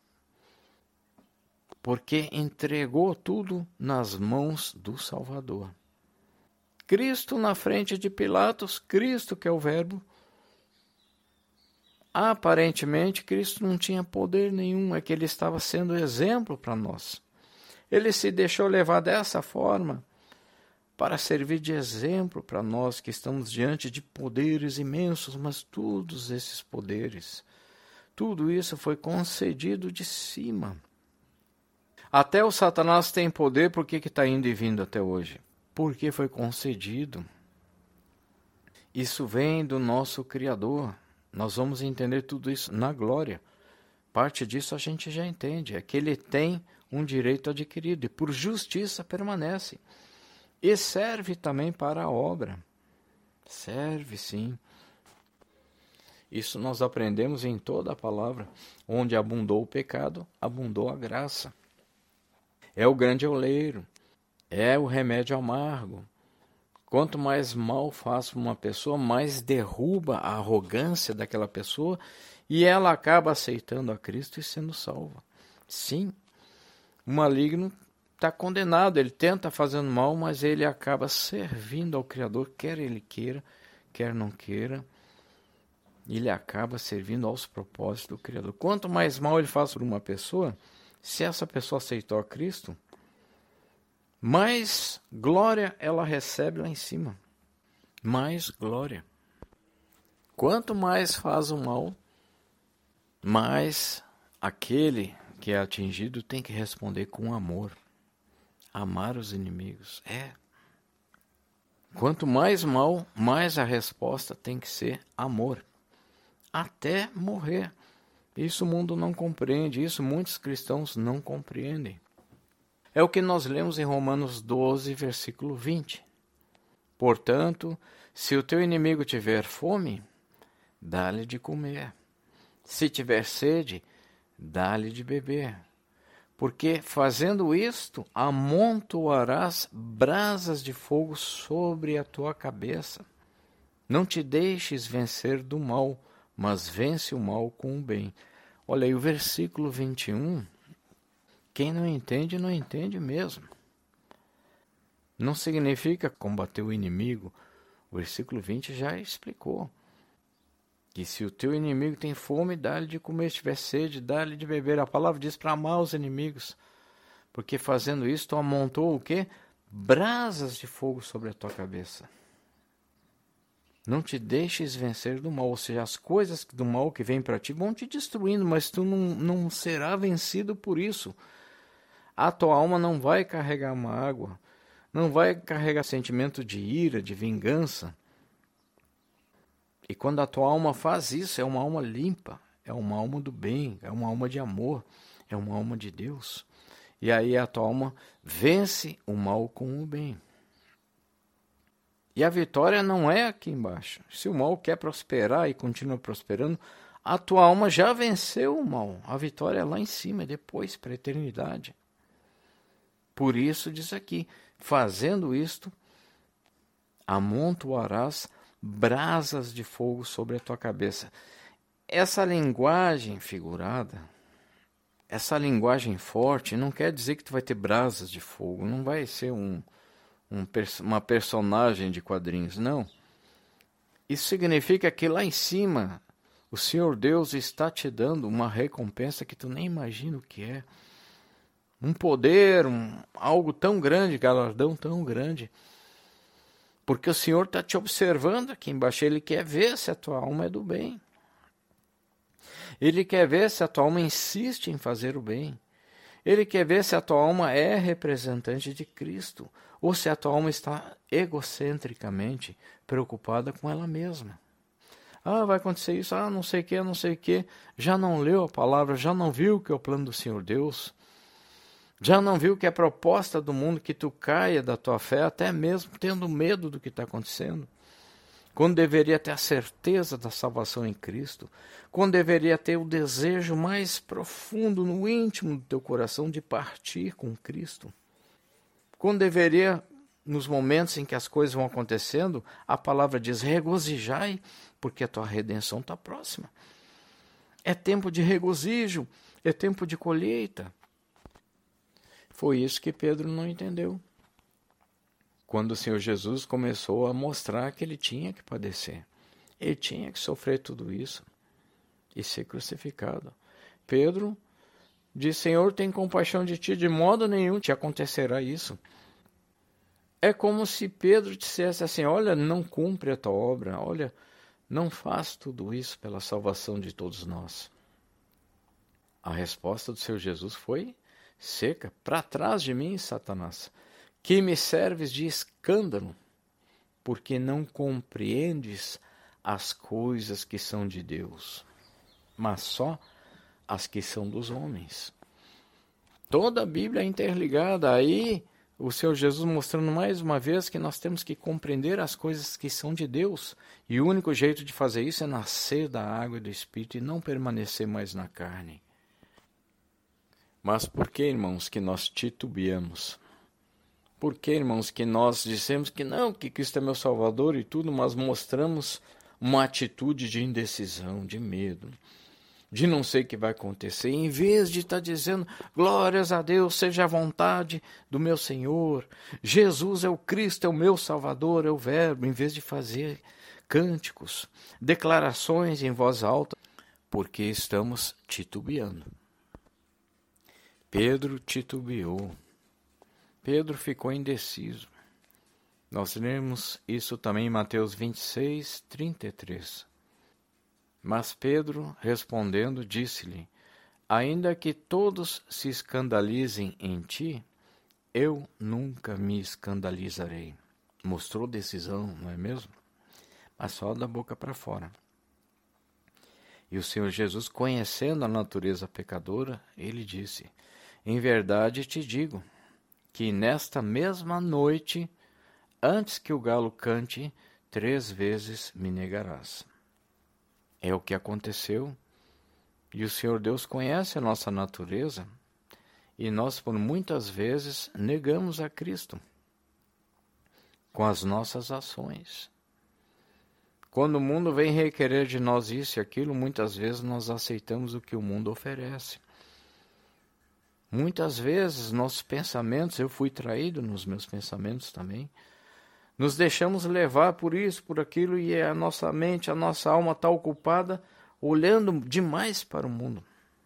Porque entregou tudo nas mãos do Salvador. Cristo na frente de Pilatos, Cristo que é o Verbo. Aparentemente, Cristo não tinha poder nenhum, é que ele estava sendo exemplo para nós. Ele se deixou levar dessa forma para servir de exemplo para nós que estamos diante de poderes imensos, mas todos esses poderes, tudo isso foi concedido de cima. Até o Satanás tem poder, por que está indo e vindo até hoje? Porque foi concedido. Isso vem do nosso Criador. Nós vamos entender tudo isso na glória. Parte disso a gente já entende, é que ele tem um direito adquirido e por justiça permanece. E serve também para a obra. Serve, sim. Isso nós aprendemos em toda a palavra. Onde abundou o pecado, abundou a graça. É o grande oleiro. É o remédio amargo. Quanto mais mal faz uma pessoa, mais derruba a arrogância daquela pessoa e ela acaba aceitando a Cristo e sendo salva. Sim, o maligno está condenado, ele tenta fazendo mal, mas ele acaba servindo ao Criador, quer ele queira, quer não queira. Ele acaba servindo aos propósitos do Criador. Quanto mais mal ele faz por uma pessoa, se essa pessoa aceitou a Cristo, mais glória ela recebe lá em cima. Mais glória. Quanto mais faz o mal, mais aquele que é atingido tem que responder com amor. Amar os inimigos. Quanto mais mal, mais a resposta tem que ser amor. Até morrer. Isso o mundo não compreende, isso muitos cristãos não compreendem. É o que nós lemos em Romanos 12, versículo 20. Portanto, se o teu inimigo tiver fome, dá-lhe de comer. Se tiver sede, dá-lhe de beber. Porque fazendo isto, amontoarás brasas de fogo sobre a tua cabeça. Não te deixes vencer do mal, mas vence o mal com o bem. Olha aí o versículo 21. Quem não entende, não entende mesmo. Não significa combater o inimigo. O versículo 20 já explicou. Que se o teu inimigo tem fome, dá-lhe de comer. Se tiver sede, dá-lhe de beber. A palavra diz para amar os inimigos. Porque fazendo isso, tu amontou o quê? Brasas de fogo sobre a tua cabeça. Não te deixes vencer do mal. Ou seja, as coisas do mal que vêm para ti vão te destruindo, mas tu não será vencido por isso. A tua alma não vai carregar mágoa, não vai carregar sentimento de ira, de vingança. E quando a tua alma faz isso, é uma alma limpa, é uma alma do bem, é uma alma de amor, é uma alma de Deus. E aí a tua alma vence o mal com o bem. E a vitória não é aqui embaixo. Se o mal quer prosperar e continua prosperando, a tua alma já venceu o mal. A vitória é lá em cima, é depois, para a eternidade. Por isso diz aqui, fazendo isto, amontoarás brasas de fogo sobre a tua cabeça. Essa linguagem figurada, essa linguagem forte, não quer dizer que tu vai ter brasas de fogo, não vai ser uma personagem de quadrinhos, não. Isso significa que lá em cima, o Senhor Deus está te dando uma recompensa que tu nem imagina o que é. um poder, algo tão grande, galardão tão grande. Porque o Senhor está te observando aqui embaixo, Ele quer ver se a tua alma é do bem. Ele quer ver se a tua alma insiste em fazer o bem. Ele quer ver se a tua alma é representante de Cristo, ou se a tua alma está egocentricamente preocupada com ela mesma. Vai acontecer isso, não sei o que, já não leu a palavra, já não viu que é o plano do Senhor Deus, já não viu que é a proposta do mundo que tu caia da tua fé, até mesmo tendo medo do que está acontecendo, quando deveria ter a certeza da salvação em Cristo, quando deveria ter o desejo mais profundo no íntimo do teu coração de partir com Cristo, quando deveria, nos momentos em que as coisas vão acontecendo, a palavra diz, regozijai, porque a tua redenção está próxima. É tempo de regozijo, é tempo de colheita. Foi isso que Pedro não entendeu. Quando o Senhor Jesus começou a mostrar que ele tinha que padecer, ele tinha que sofrer tudo isso e ser crucificado. Pedro disse, Senhor, tem compaixão de ti, de modo nenhum te acontecerá isso. É como se Pedro dissesse assim, olha, não cumpre a tua obra, olha, não faz tudo isso pela salvação de todos nós. A resposta do Senhor Jesus foi seca, para trás de mim, Satanás, que me serves de escândalo, porque não compreendes as coisas que são de Deus, mas só as que são dos homens. Toda a Bíblia é interligada. Aí o Senhor Jesus mostrando mais uma vez que nós temos que compreender as coisas que são de Deus, e o único jeito de fazer isso é nascer da água e do Espírito e não permanecer mais na carne. Mas por que, irmãos, que nós titubeamos? Por que, irmãos, que nós dissemos que não, que Cristo é meu Salvador e tudo, mas mostramos uma atitude de indecisão, de medo, de não sei o que vai acontecer, em vez de estar dizendo, glórias a Deus, seja a vontade do meu Senhor, Jesus é o Cristo, é o meu Salvador, é o Verbo, em vez de fazer cânticos, declarações em voz alta, porque estamos titubeando. Pedro titubeou. Pedro ficou indeciso. Nós lemos isso também em Mateus 26, 33. Mas Pedro, respondendo, disse-lhe, ainda que todos se escandalizem em ti, eu nunca me escandalizarei. Mostrou decisão, não é mesmo? Mas só da boca para fora. E o Senhor Jesus, conhecendo a natureza pecadora, ele disse, em verdade te digo, que nesta mesma noite, antes que o galo cante, 3 vezes me negarás. É o que aconteceu, e o Senhor Deus conhece a nossa natureza, e nós por muitas vezes negamos a Cristo com as nossas ações. Quando o mundo vem requerer de nós isso e aquilo, muitas vezes nós aceitamos o que o mundo oferece. Muitas vezes nossos pensamentos, eu fui traído nos meus pensamentos também, nos deixamos levar por isso, por aquilo, e a nossa mente, a nossa alma está ocupada olhando demais para o mundo.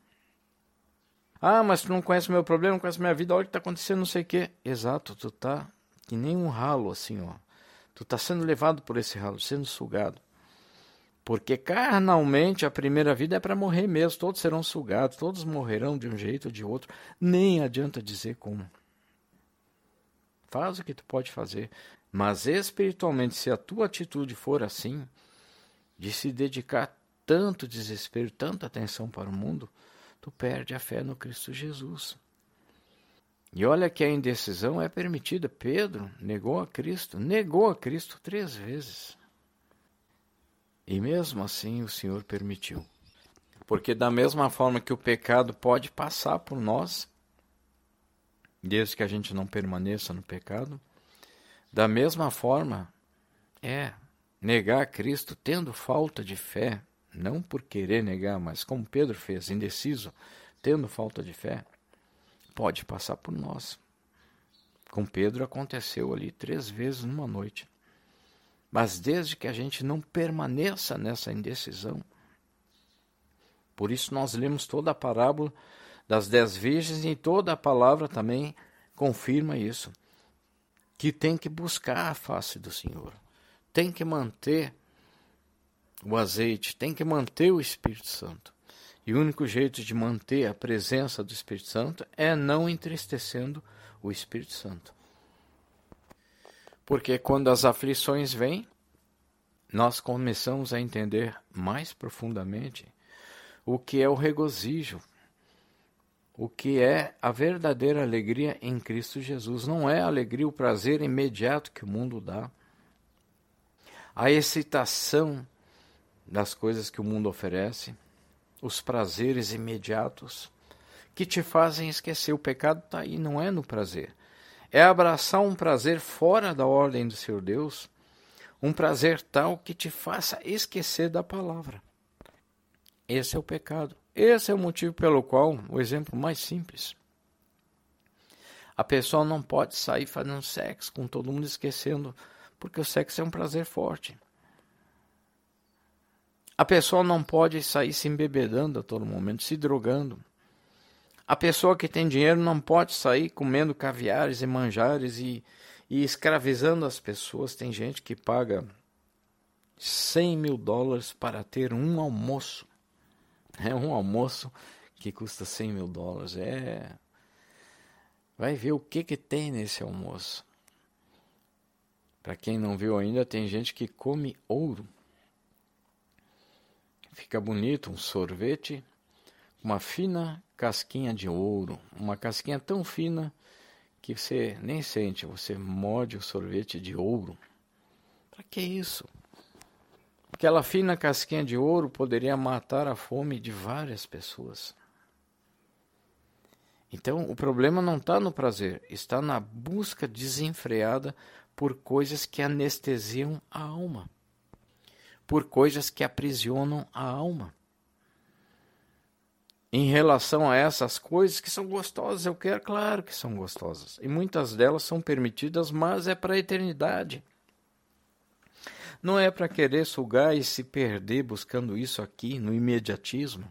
Mas tu não conhece meu problema, não conhece minha vida, olha o que está acontecendo, não sei o quê. Exato, tu está que nem um ralo assim, ó. Tu está sendo levado por esse ralo, sendo sugado. Porque carnalmente a primeira vida é para morrer mesmo, todos serão sugados, todos morrerão de um jeito ou de outro, nem adianta dizer como. Faz o que tu pode fazer, mas espiritualmente, se a tua atitude for assim, de se dedicar tanto desespero, tanta atenção para o mundo, tu perde a fé no Cristo Jesus. E olha que a indecisão é permitida. Pedro negou a Cristo 3 vezes. E mesmo assim o Senhor permitiu. Porque da mesma forma que o pecado pode passar por nós, desde que a gente não permaneça no pecado, da mesma forma negar a Cristo tendo falta de fé, não por querer negar, mas como Pedro fez, indeciso, tendo falta de fé, pode passar por nós. Com Pedro aconteceu ali 3 vezes numa noite. Mas desde que a gente não permaneça nessa indecisão, por isso nós lemos toda a parábola das 10 virgens, e toda a palavra também confirma isso, que tem que buscar a face do Senhor, tem que manter o azeite, tem que manter o Espírito Santo. E o único jeito de manter a presença do Espírito Santo é não entristecendo o Espírito Santo. Porque quando as aflições vêm, nós começamos a entender mais profundamente o que é o regozijo, o que é a verdadeira alegria em Cristo Jesus. Não é a alegria, o prazer imediato que o mundo dá, a excitação das coisas que o mundo oferece, os prazeres imediatos que te fazem esquecer. O pecado está aí, não é no prazer. É abraçar um prazer fora da ordem do Senhor Deus, um prazer tal que te faça esquecer da palavra. Esse é o pecado. Esse é o motivo pelo qual, o exemplo mais simples, a pessoa não pode sair fazendo sexo com todo mundo esquecendo, porque o sexo é um prazer forte. A pessoa não pode sair se embebedando a todo momento, se drogando. A pessoa que tem dinheiro não pode sair comendo caviares e manjares e escravizando as pessoas. Tem gente que paga $100.000 para ter um almoço. É um almoço que custa $100.000. Vai ver o que tem nesse almoço. Para quem não viu ainda, tem gente que come ouro. Fica bonito, um sorvete, uma fina casquinha de ouro, uma casquinha tão fina que você nem sente, você morde o sorvete de ouro. Para que isso? Aquela fina casquinha de ouro poderia matar a fome de várias pessoas. Então, o problema não está no prazer, está na busca desenfreada por coisas que anestesiam a alma, por coisas que aprisionam a alma. Em relação a essas coisas que são gostosas, eu quero, claro que são gostosas. E muitas delas são permitidas, mas é para a eternidade. Não é para querer sugar e se perder buscando isso aqui, no imediatismo.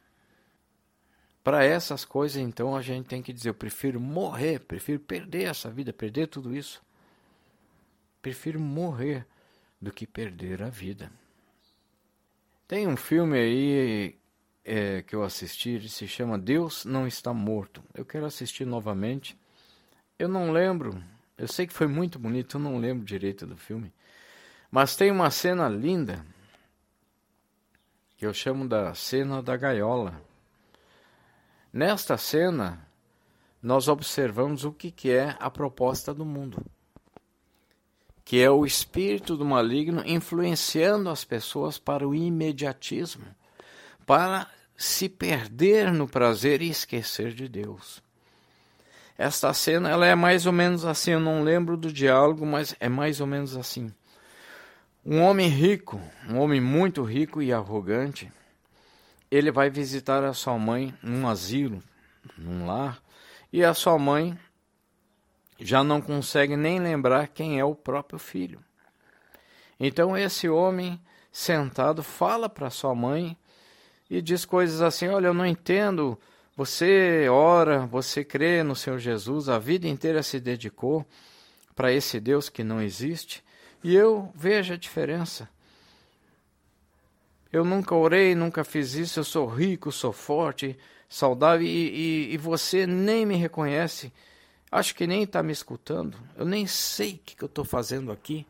Para essas coisas, então, a gente tem que dizer, eu prefiro morrer, prefiro perder essa vida, perder tudo isso. Prefiro morrer do que perder a vida. Tem um filme aí que eu assisti, ele se chama Deus Não Está Morto. Eu quero assistir novamente. Eu não lembro, eu sei que foi muito bonito, eu não lembro direito do filme. Mas tem uma cena linda, que eu chamo da cena da gaiola. Nesta cena, nós observamos o que é a proposta do mundo, que é o espírito do maligno influenciando as pessoas para o imediatismo, para se perder no prazer e esquecer de Deus. Esta cena ela é mais ou menos assim, eu não lembro do diálogo, mas é mais ou menos assim. Um homem rico, um homem muito rico e arrogante, ele vai visitar a sua mãe num asilo, num lar, e a sua mãe já não consegue nem lembrar quem é o próprio filho. Então esse homem sentado fala para sua mãe e diz coisas assim, olha, eu não entendo, você ora, você crê no Senhor Jesus, a vida inteira se dedicou para esse Deus que não existe, e eu vejo a diferença. Eu nunca orei, nunca fiz isso, eu sou rico, sou forte, saudável, e você nem me reconhece. Acho que nem está me escutando. Eu nem sei o que eu estou fazendo aqui.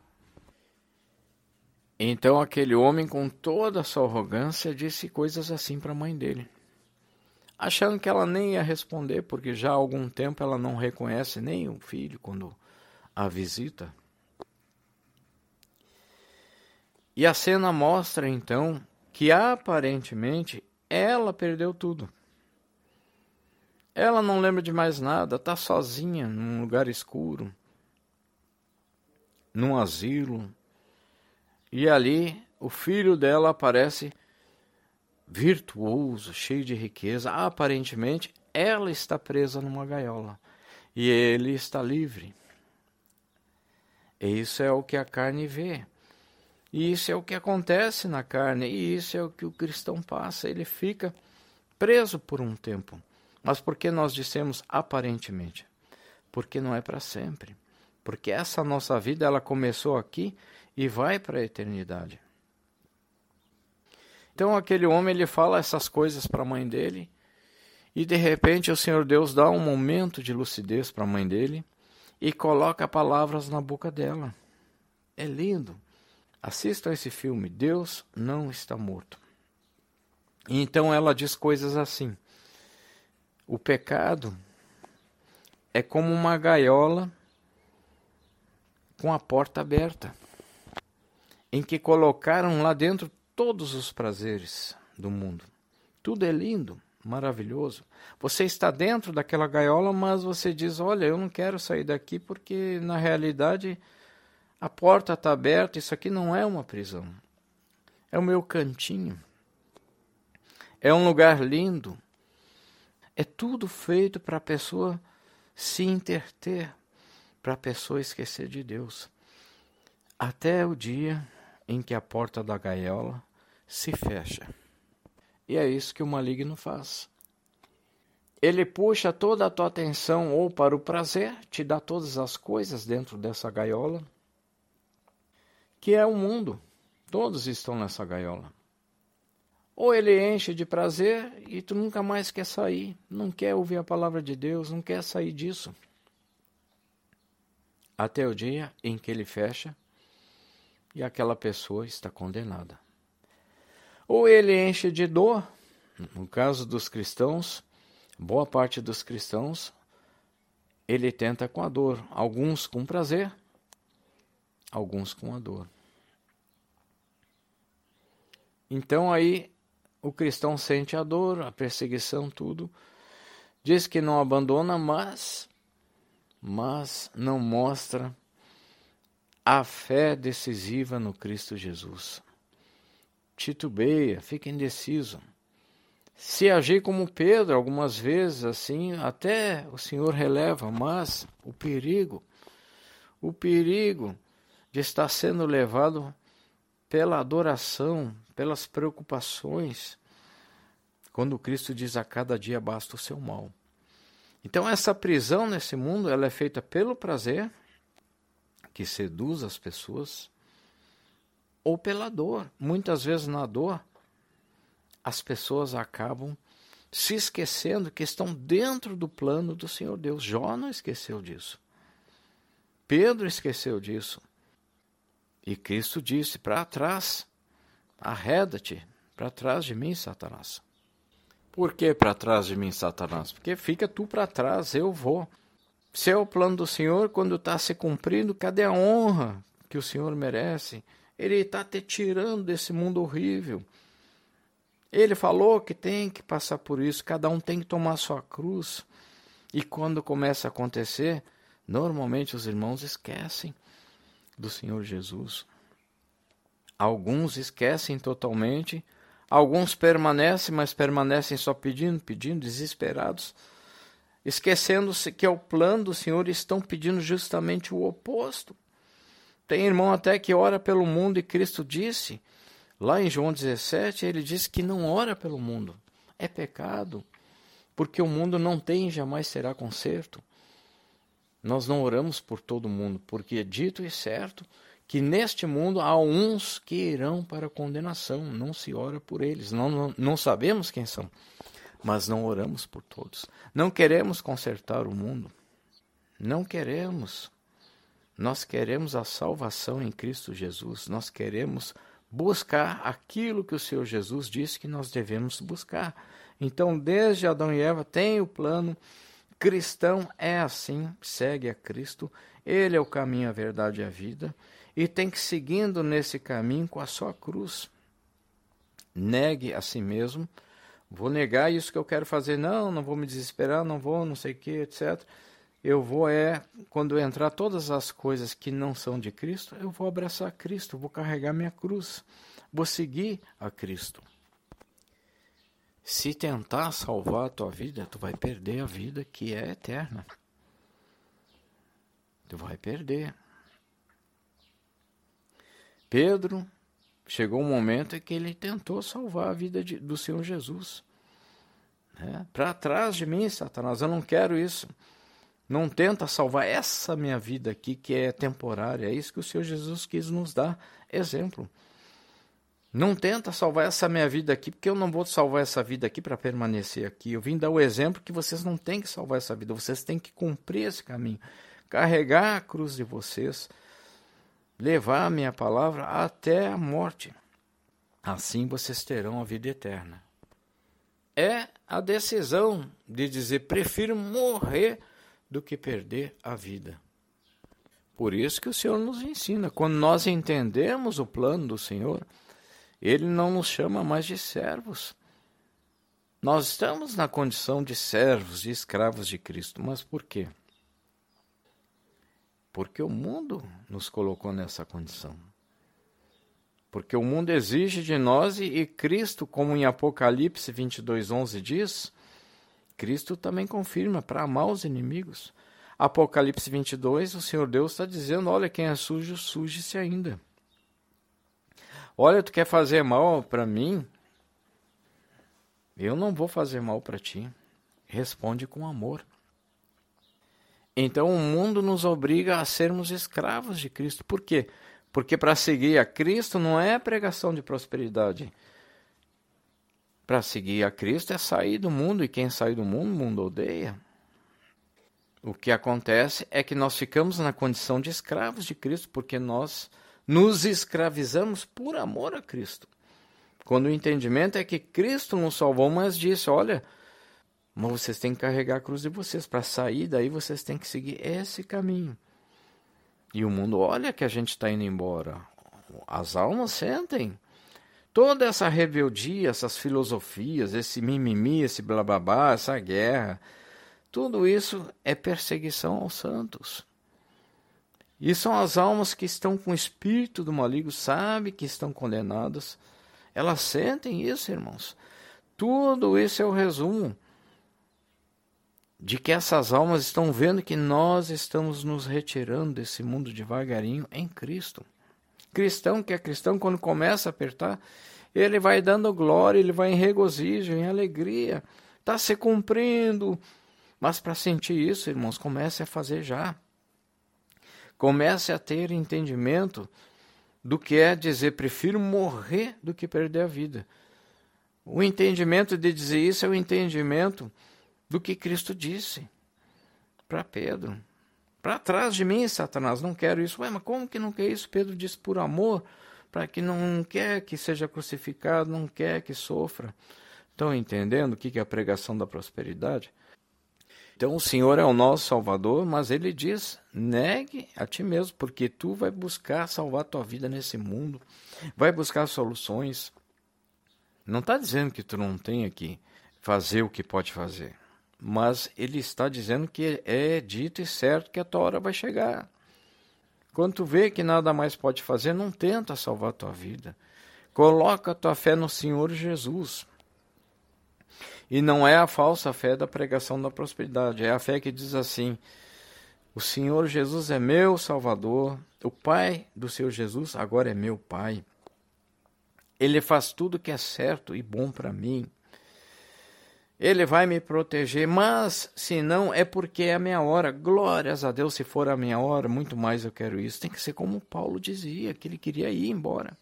Então aquele homem, com toda a sua arrogância, disse coisas assim para a mãe dele. Achando que ela nem ia responder, porque já há algum tempo ela não reconhece nem o filho quando a visita. E a cena mostra então que aparentemente ela perdeu tudo. Ela não lembra de mais nada, está sozinha num lugar escuro, num asilo. E ali o filho dela aparece virtuoso, cheio de riqueza. Aparentemente ela está presa numa gaiola e ele está livre. E isso é o que a carne vê. E isso é o que acontece na carne, e isso é o que o cristão passa. Ele fica preso por um tempo, Mas por que nós dissemos aparentemente? Porque não é para sempre. Porque essa nossa vida, ela começou aqui e vai para a eternidade. Então aquele homem, ele fala essas coisas para a mãe dele, e de repente o Senhor Deus dá um momento de lucidez para a mãe dele e coloca palavras na boca dela. É lindo. Assistam esse filme, Deus não está morto. E então ela diz coisas assim: o pecado é como uma gaiola com a porta aberta, em que colocaram lá dentro todos os prazeres do mundo. Tudo é lindo, maravilhoso. Você está dentro daquela gaiola, mas você diz: olha, eu não quero sair daqui porque na realidade a porta está aberta, isso aqui não é uma prisão. É o meu cantinho. É um lugar lindo. É tudo feito para a pessoa se interter, para a pessoa esquecer de Deus. Até o dia em que a porta da gaiola se fecha. E é isso que o maligno faz. Ele puxa toda a tua atenção ou para o prazer, te dá todas as coisas dentro dessa gaiola, que é o mundo. Todos estão nessa gaiola. Ou ele enche de prazer e tu nunca mais quer sair, não quer ouvir a palavra de Deus, não quer sair disso. Até o dia em que ele fecha e aquela pessoa está condenada. Ou ele enche de dor, no caso dos cristãos, boa parte dos cristãos, ele tenta com a dor, alguns com prazer, alguns com a dor. Então aí o cristão sente a dor, a perseguição, tudo. Diz que não abandona, mas não mostra a fé decisiva no Cristo Jesus. Titubeia, fica indeciso. Se agir como Pedro, algumas vezes assim, até o Senhor releva, mas o perigo de estar sendo levado pela adoração, pelas preocupações, quando Cristo diz: a cada dia basta o seu mal. Então essa prisão nesse mundo, ela é feita pelo prazer, que seduz as pessoas, ou pela dor. Muitas vezes na dor, as pessoas acabam se esquecendo que estão dentro do plano do Senhor Deus. Jó não esqueceu disso. Pedro esqueceu disso. E Cristo disse: para trás, arreda-te, para trás de mim, Satanás. Por que para trás de mim, Satanás? Porque fica tu para trás, eu vou. Se é o plano do Senhor, quando está se cumprindo, cadê a honra que o Senhor merece? Ele está te tirando desse mundo horrível. Ele falou que tem que passar por isso, cada um tem que tomar sua cruz. E quando começa a acontecer, normalmente os irmãos esquecem do Senhor Jesus. Alguns esquecem totalmente, alguns permanecem, mas permanecem só pedindo, desesperados, esquecendo-se que é o plano do Senhor e estão pedindo justamente o oposto. Tem irmão até que ora pelo mundo e Cristo disse, lá em João 17, ele disse que não ora pelo mundo. É pecado, porque o mundo não tem e jamais terá conserto. Nós não oramos por todo mundo, porque é dito e certo que neste mundo há uns que irão para a condenação. Não se ora por eles, não sabemos quem são, mas não oramos por todos. Não queremos consertar o mundo, não queremos. Nós queremos a salvação em Cristo Jesus, nós queremos buscar aquilo que o Senhor Jesus disse que nós devemos buscar. Então, desde Adão e Eva tem o plano cristão, é assim, segue a Cristo, Ele é o caminho, a verdade e a vida, e tem que ir seguindo nesse caminho com a sua cruz. Negue a si mesmo, vou negar isso que eu quero fazer, não vou me desesperar, não vou, não sei o que, etc. Eu vou, quando entrar todas as coisas que não são de Cristo, eu vou abraçar Cristo, vou carregar minha cruz, vou seguir a Cristo. Se tentar salvar a tua vida, tu vai perder a vida que é eterna. Tu vai perder. Pedro, chegou um momento em que ele tentou salvar a vida do Senhor Jesus. Para trás de mim, Satanás, eu não quero isso. Não tenta salvar essa minha vida aqui que é temporária. É isso que o Senhor Jesus quis nos dar exemplo. Não tenta salvar essa minha vida aqui, porque eu não vou salvar essa vida aqui para permanecer aqui. Eu vim dar o exemplo que vocês não têm que salvar essa vida, vocês têm que cumprir esse caminho, carregar a cruz de vocês, levar a minha palavra até a morte. Assim vocês terão a vida eterna. É a decisão de dizer, prefiro morrer do que perder a vida. Por isso que o Senhor nos ensina, quando nós entendemos o plano do Senhor, Ele não nos chama mais de servos. Nós estamos na condição de servos, de escravos de Cristo. Mas por quê? Porque o mundo nos colocou nessa condição. Porque o mundo exige de nós e Cristo, como em Apocalipse 22:11 diz, Cristo também confirma para amar os inimigos. Apocalipse 22, o Senhor Deus está dizendo, olha, quem é sujo, suje-se ainda. Olha, tu quer fazer mal para mim? Eu não vou fazer mal para ti. Responde com amor. Então o mundo nos obriga a sermos escravos de Cristo. Por quê? Porque para seguir a Cristo não é pregação de prosperidade. Para seguir a Cristo é sair do mundo, e quem sai do mundo, o mundo odeia. O que acontece é que nós ficamos na condição de escravos de Cristo, porque nós nos escravizamos por amor a Cristo. Quando o entendimento é que Cristo nos salvou, mas disse, olha, mas vocês têm que carregar a cruz de vocês. Para sair daí, vocês têm que seguir esse caminho. E o mundo olha que a gente está indo embora. As almas sentem. Toda essa rebeldia, essas filosofias, esse mimimi, esse blababá, essa guerra, tudo isso é perseguição aos santos. E são as almas que estão com o espírito do maligno, sabem que estão condenadas. Elas sentem isso, irmãos. Tudo isso é o resumo de que essas almas estão vendo que nós estamos nos retirando desse mundo devagarinho em Cristo. Cristão que é cristão, quando começa a apertar, ele vai dando glória, ele vai em regozijo, em alegria. Está se cumprindo. Mas para sentir isso, irmãos, comece a fazer já. Comece a ter entendimento do que é dizer, prefiro morrer do que perder a vida. O entendimento de dizer isso é o entendimento do que Cristo disse para Pedro. Para trás de mim, Satanás, não quero isso. Ué, mas como que não quer isso? Pedro disse por amor, para que não quer que seja crucificado, não quer que sofra. Estão entendendo o que é a pregação da prosperidade? Então o Senhor é o nosso Salvador, mas Ele diz, negue a ti mesmo, porque tu vai buscar salvar a tua vida nesse mundo, vai buscar soluções. Não está dizendo que tu não tenha que fazer o que pode fazer, mas Ele está dizendo que é dito e certo que a tua hora vai chegar. Quando tu vê que nada mais pode fazer, não tenta salvar a tua vida. Coloca a tua fé no Senhor Jesus. E não é a falsa fé da pregação da prosperidade, é a fé que diz assim, o Senhor Jesus é meu Salvador, o Pai do Senhor Jesus agora é meu Pai. Ele faz tudo que é certo e bom para mim. Ele vai me proteger, mas se não é porque é a minha hora. Glórias a Deus, se for a minha hora, muito mais eu quero isso. Tem que ser como Paulo dizia, que ele queria ir embora.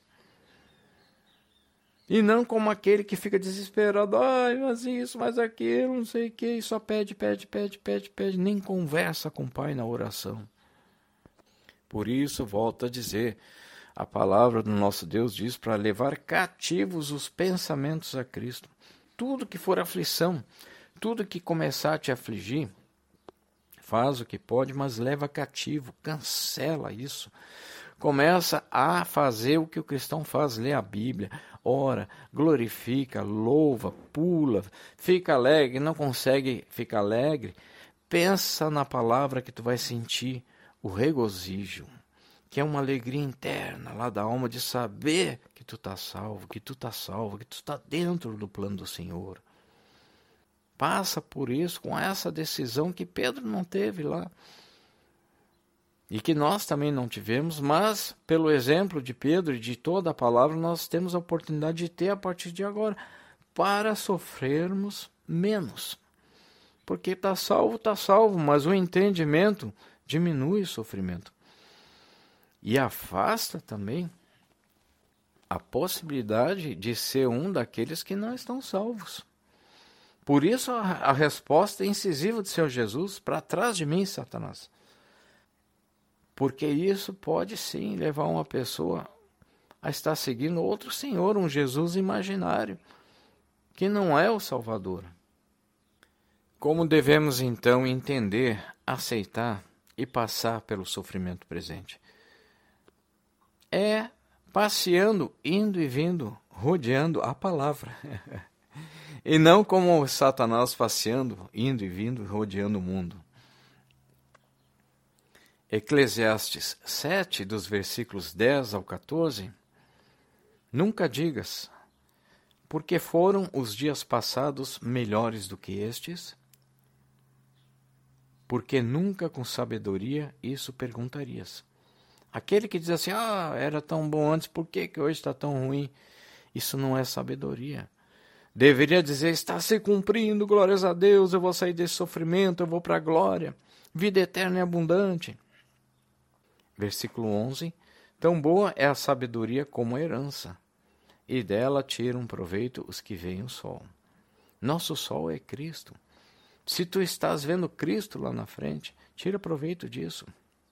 E não como aquele que fica desesperado, ai, mas isso, mas aquilo, não sei o que, e só pede, nem conversa com o Pai na oração. Por isso, volto a dizer, a palavra do nosso Deus diz para levar cativos os pensamentos a Cristo. Tudo que for aflição, tudo que começar a te afligir, faz o que pode, mas leva cativo, cancela isso. Começa a fazer o que o cristão faz, lê a Bíblia, ora, glorifica, louva, pula, fica alegre, não consegue ficar alegre, pensa na palavra que tu vai sentir o regozijo, que é uma alegria interna lá da alma de saber que tu está salvo, que tu está dentro do plano do Senhor. Passa por isso com essa decisão que Pedro não teve lá. E que nós também não tivemos, mas pelo exemplo de Pedro e de toda a palavra, nós temos a oportunidade de ter a partir de agora, para sofrermos menos. Porque está salvo, mas o entendimento diminui o sofrimento. E afasta também a possibilidade de ser um daqueles que não estão salvos. Por isso a resposta incisiva do Senhor Jesus: para trás de mim, Satanás. Porque isso pode sim levar uma pessoa a estar seguindo outro Senhor, um Jesus imaginário, que não é o Salvador. Como devemos então entender, aceitar e passar pelo sofrimento presente? É passeando, indo e vindo, rodeando a palavra. E não como Satanás passeando, indo e vindo, rodeando o mundo. Eclesiastes 7, dos versículos 10 ao 14, nunca digas, porque foram os dias passados melhores do que estes? Porque nunca com sabedoria isso perguntarias. Aquele que diz assim, era tão bom antes, por que hoje está tão ruim? Isso não é sabedoria. Deveria dizer, está se cumprindo, glórias a Deus, eu vou sair desse sofrimento, eu vou para a glória, vida eterna e abundante. Versículo 11, tão boa é a sabedoria como a herança, e dela tiram proveito os que veem o sol. Nosso sol é Cristo. Se tu estás vendo Cristo lá na frente, tira proveito disso.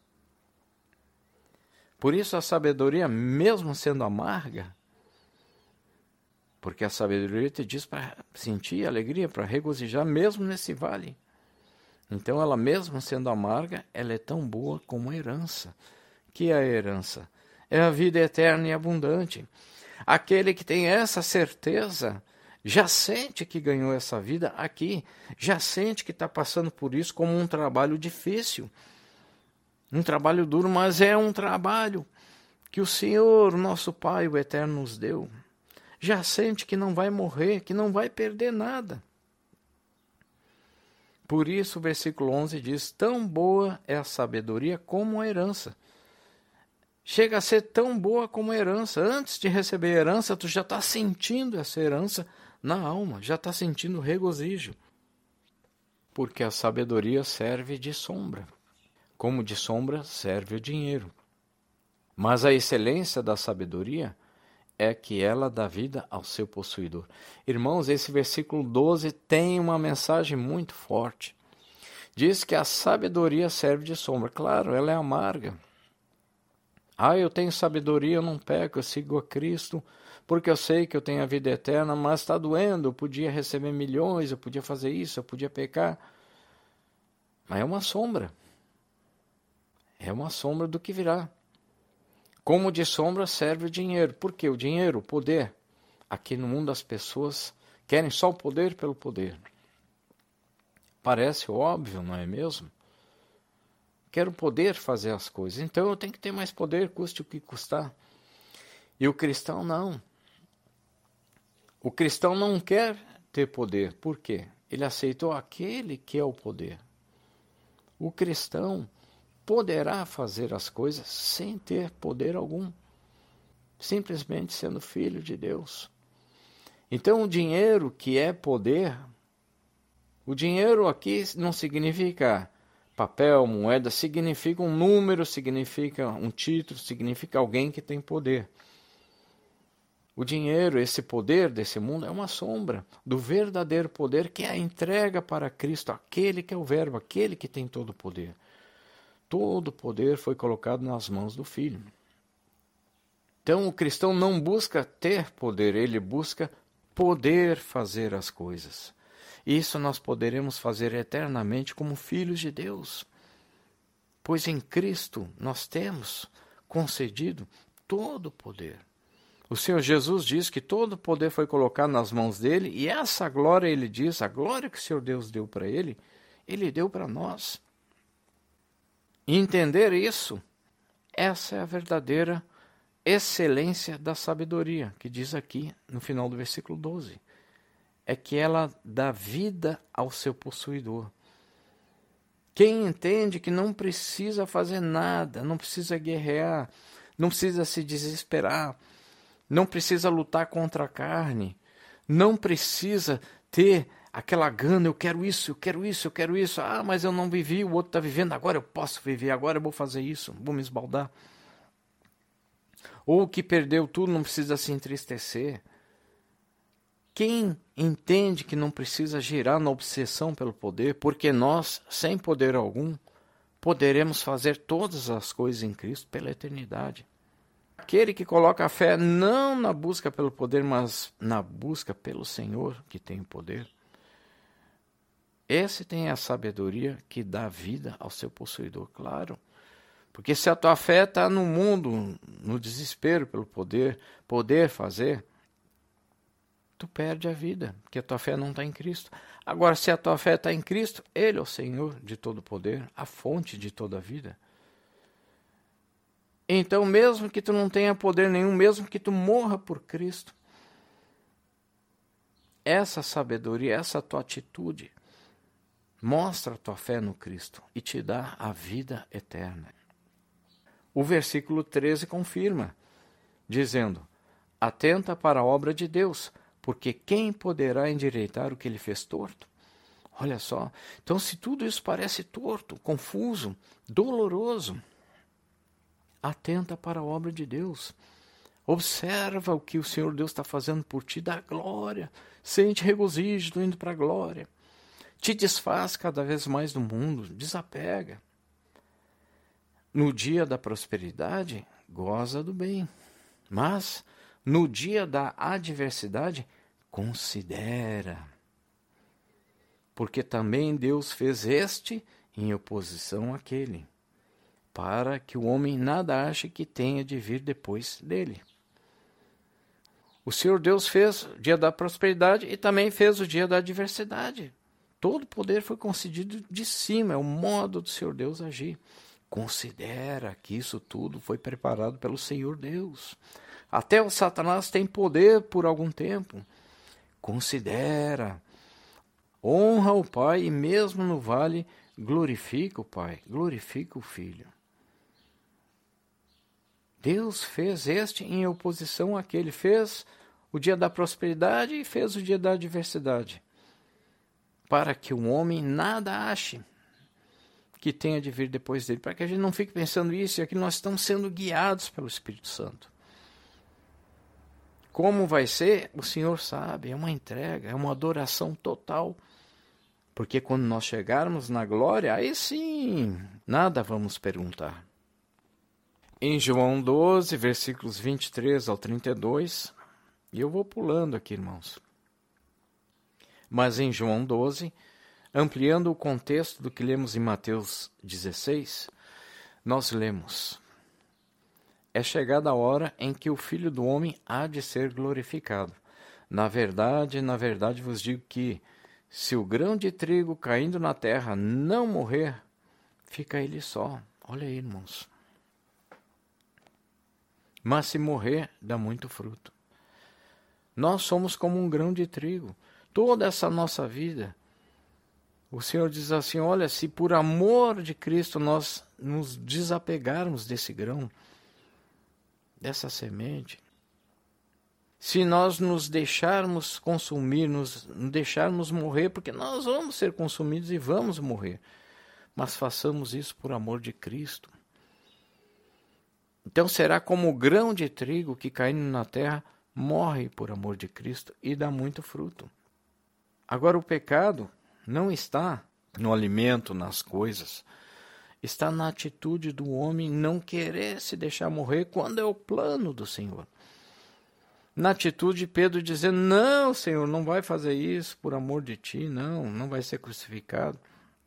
Por isso a sabedoria, mesmo sendo amarga, porque a sabedoria te diz para sentir alegria, para regozijar mesmo nesse vale. Então ela mesmo sendo amarga, ela é tão boa como a herança. Que é a herança? É a vida eterna e abundante. Aquele que tem essa certeza, já sente que ganhou essa vida aqui, já sente que está passando por isso como um trabalho difícil, um trabalho duro, mas é um trabalho que o Senhor, nosso Pai, o Eterno, nos deu. Já sente que não vai morrer, que não vai perder nada. Por isso o versículo 11 diz, tão boa é a sabedoria como a herança. Chega a ser tão boa como a herança. Antes de receber a herança, tu já está sentindo essa herança na alma, já está sentindo regozijo. Porque a sabedoria serve de sombra, como de sombra serve o dinheiro. Mas a excelência da sabedoria é que ela dá vida ao seu possuidor. Irmãos, esse versículo 12 tem uma mensagem muito forte. Diz que a sabedoria serve de sombra. Claro, ela é amarga. Eu tenho sabedoria, eu não peco, eu sigo a Cristo, porque eu sei que eu tenho a vida eterna, mas está doendo, eu podia receber milhões, eu podia fazer isso, eu podia pecar. Mas é uma sombra. É uma sombra do que virá. Como de sombra serve o dinheiro. Por quê? O dinheiro, o poder. Aqui no mundo as pessoas querem só o poder pelo poder. Parece óbvio, não é mesmo? Quero poder fazer as coisas, então eu tenho que ter mais poder, custe o que custar. E o cristão não. O cristão não quer ter poder. Por quê? Ele aceitou aquele que é o poder. O cristão poderá fazer as coisas sem ter poder algum, simplesmente sendo filho de Deus. Então o dinheiro que é poder, o dinheiro aqui não significa papel, moeda, significa um número, significa um título, significa alguém que tem poder. O dinheiro, esse poder desse mundo, é uma sombra do verdadeiro poder que é a entrega para Cristo, aquele que é o Verbo, aquele que tem todo o poder. Todo o poder foi colocado nas mãos do Filho. Então o cristão não busca ter poder, ele busca poder fazer as coisas. Isso nós poderemos fazer eternamente como filhos de Deus. Pois em Cristo nós temos concedido todo o poder. O Senhor Jesus diz que todo o poder foi colocado nas mãos dele, e essa glória, ele diz, a glória que o Senhor Deus deu para ele deu para nós. E entender isso, essa é a verdadeira excelência da sabedoria, que diz aqui no final do versículo 12. É que ela dá vida ao seu possuidor. Quem entende que não precisa fazer nada, não precisa guerrear, não precisa se desesperar, não precisa lutar contra a carne, não precisa ter aquela gana, eu quero isso, eu quero isso, eu quero isso. Ah, mas eu não vivi, o outro está vivendo, agora eu posso viver, agora eu vou fazer isso, vou me esbaldar. Ou que perdeu tudo não precisa se entristecer. Quem entende que não precisa girar na obsessão pelo poder, porque nós, sem poder algum, poderemos fazer todas as coisas em Cristo pela eternidade. Aquele que coloca a fé não na busca pelo poder, mas na busca pelo Senhor que tem o poder, esse tem a sabedoria que dá vida ao seu possuidor, claro. Porque se a tua fé está no mundo, no desespero pelo poder fazer, tu perde a vida, porque a tua fé não está em Cristo. Agora, se a tua fé está em Cristo, Ele é o Senhor de todo poder, a fonte de toda a vida. Então, mesmo que tu não tenha poder nenhum, mesmo que tu morra por Cristo, essa sabedoria, essa tua atitude, mostra a tua fé no Cristo e te dá a vida eterna. O versículo 13 confirma, dizendo: atenta para a obra de Deus, porque quem poderá endireitar o que ele fez torto? Olha só, então se tudo isso parece torto, confuso, doloroso, atenta para a obra de Deus. Observa o que o Senhor Deus está fazendo por ti, dá glória, sente regozijo indo para a glória. Te desfaz cada vez mais do mundo, desapega. No dia da prosperidade, goza do bem. Mas, no dia da adversidade, considera. Porque também Deus fez este em oposição àquele, para que o homem nada ache que tenha de vir depois dele. O Senhor Deus fez o dia da prosperidade e também fez o dia da adversidade. Todo poder foi concedido de cima, é o modo do Senhor Deus agir. Considera que isso tudo foi preparado pelo Senhor Deus. Até o Satanás tem poder por algum tempo. Considera. Honra o Pai e mesmo no vale glorifica o Pai, glorifica o Filho. Deus fez este em oposição àquele. Fez o dia da prosperidade e fez o dia da adversidade. Para que o homem nada ache que tenha de vir depois dele, para que a gente não fique pensando isso e aquilo. Nós estamos sendo guiados pelo Espírito Santo. Como vai ser, o Senhor sabe, é uma entrega, é uma adoração total, porque quando nós chegarmos na glória, aí sim, nada vamos perguntar. Em João 12, versículos 23 ao 32, e eu vou pulando aqui, irmãos, mas em João 12, ampliando o contexto do que lemos em Mateus 16, nós lemos: é chegada a hora em que o Filho do Homem há de ser glorificado. Na verdade vos digo que, se o grão de trigo caindo na terra não morrer, fica ele só. Olha aí, irmãos. Mas se morrer, dá muito fruto. Nós somos como um grão de trigo. Toda essa nossa vida, o Senhor diz assim: olha, se por amor de Cristo nós nos desapegarmos desse grão, dessa semente, se nós nos deixarmos consumir, nos deixarmos morrer, porque nós vamos ser consumidos e vamos morrer, mas façamos isso por amor de Cristo. Então será como o grão de trigo que caindo na terra morre por amor de Cristo e dá muito fruto. Agora o pecado não está no alimento, nas coisas, está na atitude do homem não querer se deixar morrer quando é o plano do Senhor. Na atitude de Pedro dizendo: não, Senhor, não vai fazer isso por amor de ti, não vai ser crucificado.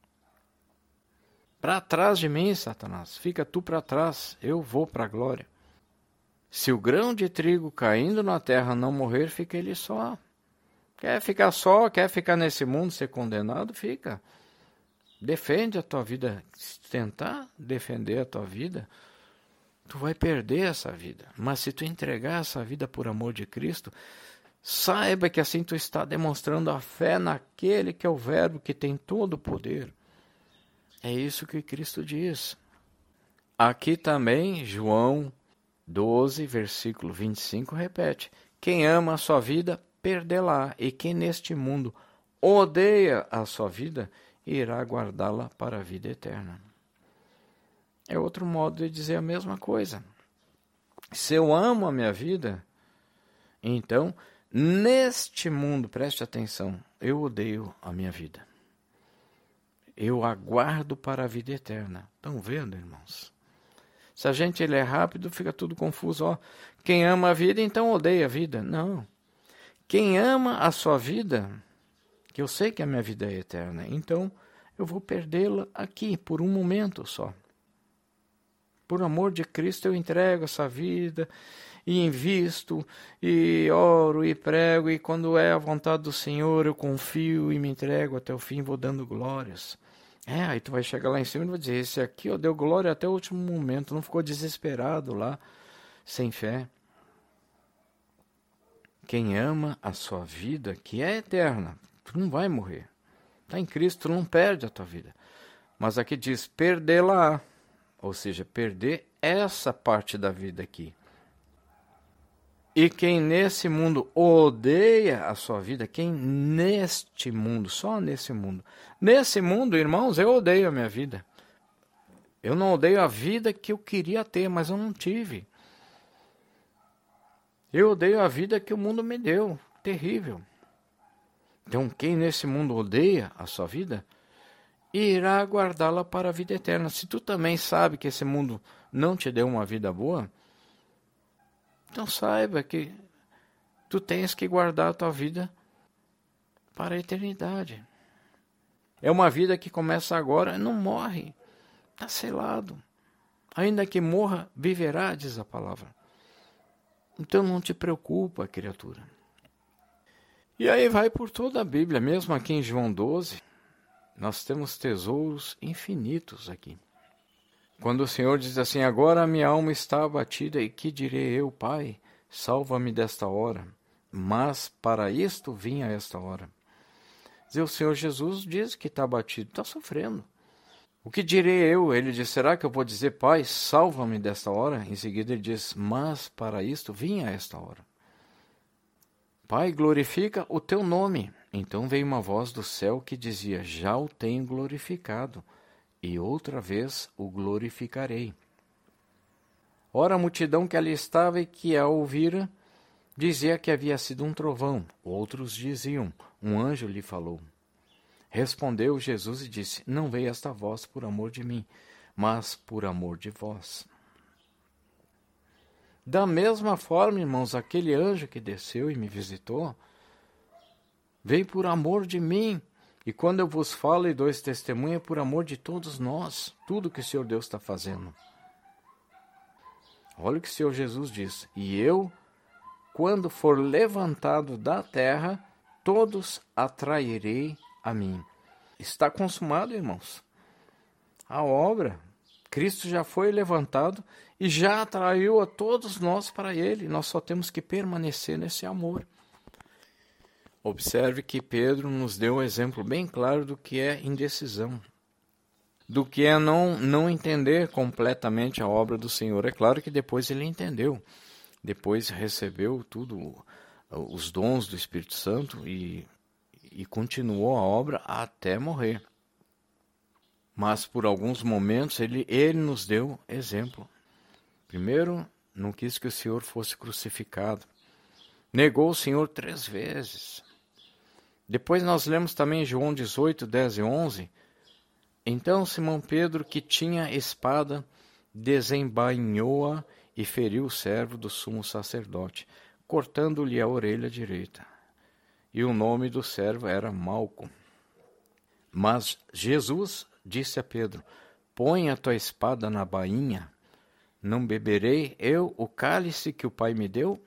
Para trás de mim, Satanás, fica tu para trás, eu vou para a glória. Se o grão de trigo caindo na terra não morrer, fica ele só. Quer ficar só, quer ficar nesse mundo, ser condenado, fica. Defende a tua vida. Se tentar defender a tua vida, tu vai perder essa vida. Mas se tu entregar essa vida por amor de Cristo, saiba que assim tu está demonstrando a fé naquele que é o Verbo que tem todo o poder. É isso que Cristo diz. Aqui também, João 12, versículo 25, repete: quem ama a sua vida, perdê-la, e quem neste mundo odeia a sua vida, irá guardá-la para a vida eterna. É outro modo de dizer a mesma coisa. Se eu amo a minha vida, então, neste mundo, preste atenção, eu odeio a minha vida. Eu aguardo para a vida eterna. Estão vendo, irmãos? Se a gente é rápido, fica tudo confuso. Ó, quem ama a vida, então odeia a vida. Não. Quem ama a sua vida, que eu sei que a minha vida é eterna, então eu vou perdê-la aqui, por um momento só. Por amor de Cristo, eu entrego essa vida e invisto, e oro, e prego, e quando é a vontade do Senhor, eu confio e me entrego até o fim, vou dando glórias. Aí tu vai chegar lá em cima e vai dizer, esse aqui deu glória até o último momento, não ficou desesperado lá, sem fé. Quem ama a sua vida, que é eterna, tu não vai morrer. Está em Cristo, tu não perde a tua vida. Mas aqui diz, perdê-la, ou seja, perder essa parte da vida aqui. E quem nesse mundo odeia a sua vida, quem neste mundo, só nesse mundo, irmãos, eu odeio a minha vida. Eu não odeio a vida que eu queria ter, mas eu não tive. Eu odeio a vida que o mundo me deu, terrível. Então, quem nesse mundo odeia a sua vida, irá guardá-la para a vida eterna. Se tu também sabe que esse mundo não te deu uma vida boa, então saiba que tu tens que guardar a tua vida para a eternidade. É uma vida que começa agora e não morre. Está selado. Ainda que morra, viverá, diz a palavra. Então não te preocupa, criatura. E aí vai por toda a Bíblia, mesmo aqui em João 12, nós temos tesouros infinitos aqui. Quando o Senhor diz assim, agora a minha alma está abatida, e que direi eu, Pai, salva-me desta hora, mas para isto vim a esta hora. O Senhor Jesus diz que está abatido, está sofrendo. O que direi eu? Ele diz, será que eu vou dizer, Pai, salva-me desta hora? Em seguida ele diz, mas para isto vim a esta hora. Pai, glorifica o teu nome. Então veio uma voz do céu que dizia, já o tenho glorificado, e outra vez o glorificarei. Ora, a multidão que ali estava e que a ouvira, dizia que havia sido um trovão. Outros diziam, um anjo lhe falou. Respondeu Jesus e disse, não veio esta voz por amor de mim, mas por amor de vós. Da mesma forma, irmãos, aquele anjo que desceu e me visitou, veio por amor de mim. E quando eu vos falo e dou esse testemunho, é por amor de todos nós, tudo que o Senhor Deus está fazendo. Olha o que o Senhor Jesus diz. E eu, quando for levantado da terra, todos atrairei a mim. Está consumado, irmãos. A obra, Cristo já foi levantado e já atraiu a todos nós para Ele. Nós só temos que permanecer nesse amor. Observe que Pedro nos deu um exemplo bem claro do que é indecisão, do que é não entender completamente a obra do Senhor. É claro que depois ele entendeu, depois recebeu tudo, os dons do Espírito Santo e continuou a obra até morrer. Mas por alguns momentos ele nos deu exemplo. Primeiro, não quis que o Senhor fosse crucificado. Negou o Senhor 3 vezes. Depois nós lemos também João 18, 10 e 11. Então Simão Pedro, que tinha espada, desembainhou-a e feriu o servo do sumo sacerdote, cortando-lhe a orelha direita. E o nome do servo era Malco. Mas Jesus disse a Pedro, põe a tua espada na bainha, não beberei eu o cálice que o Pai me deu?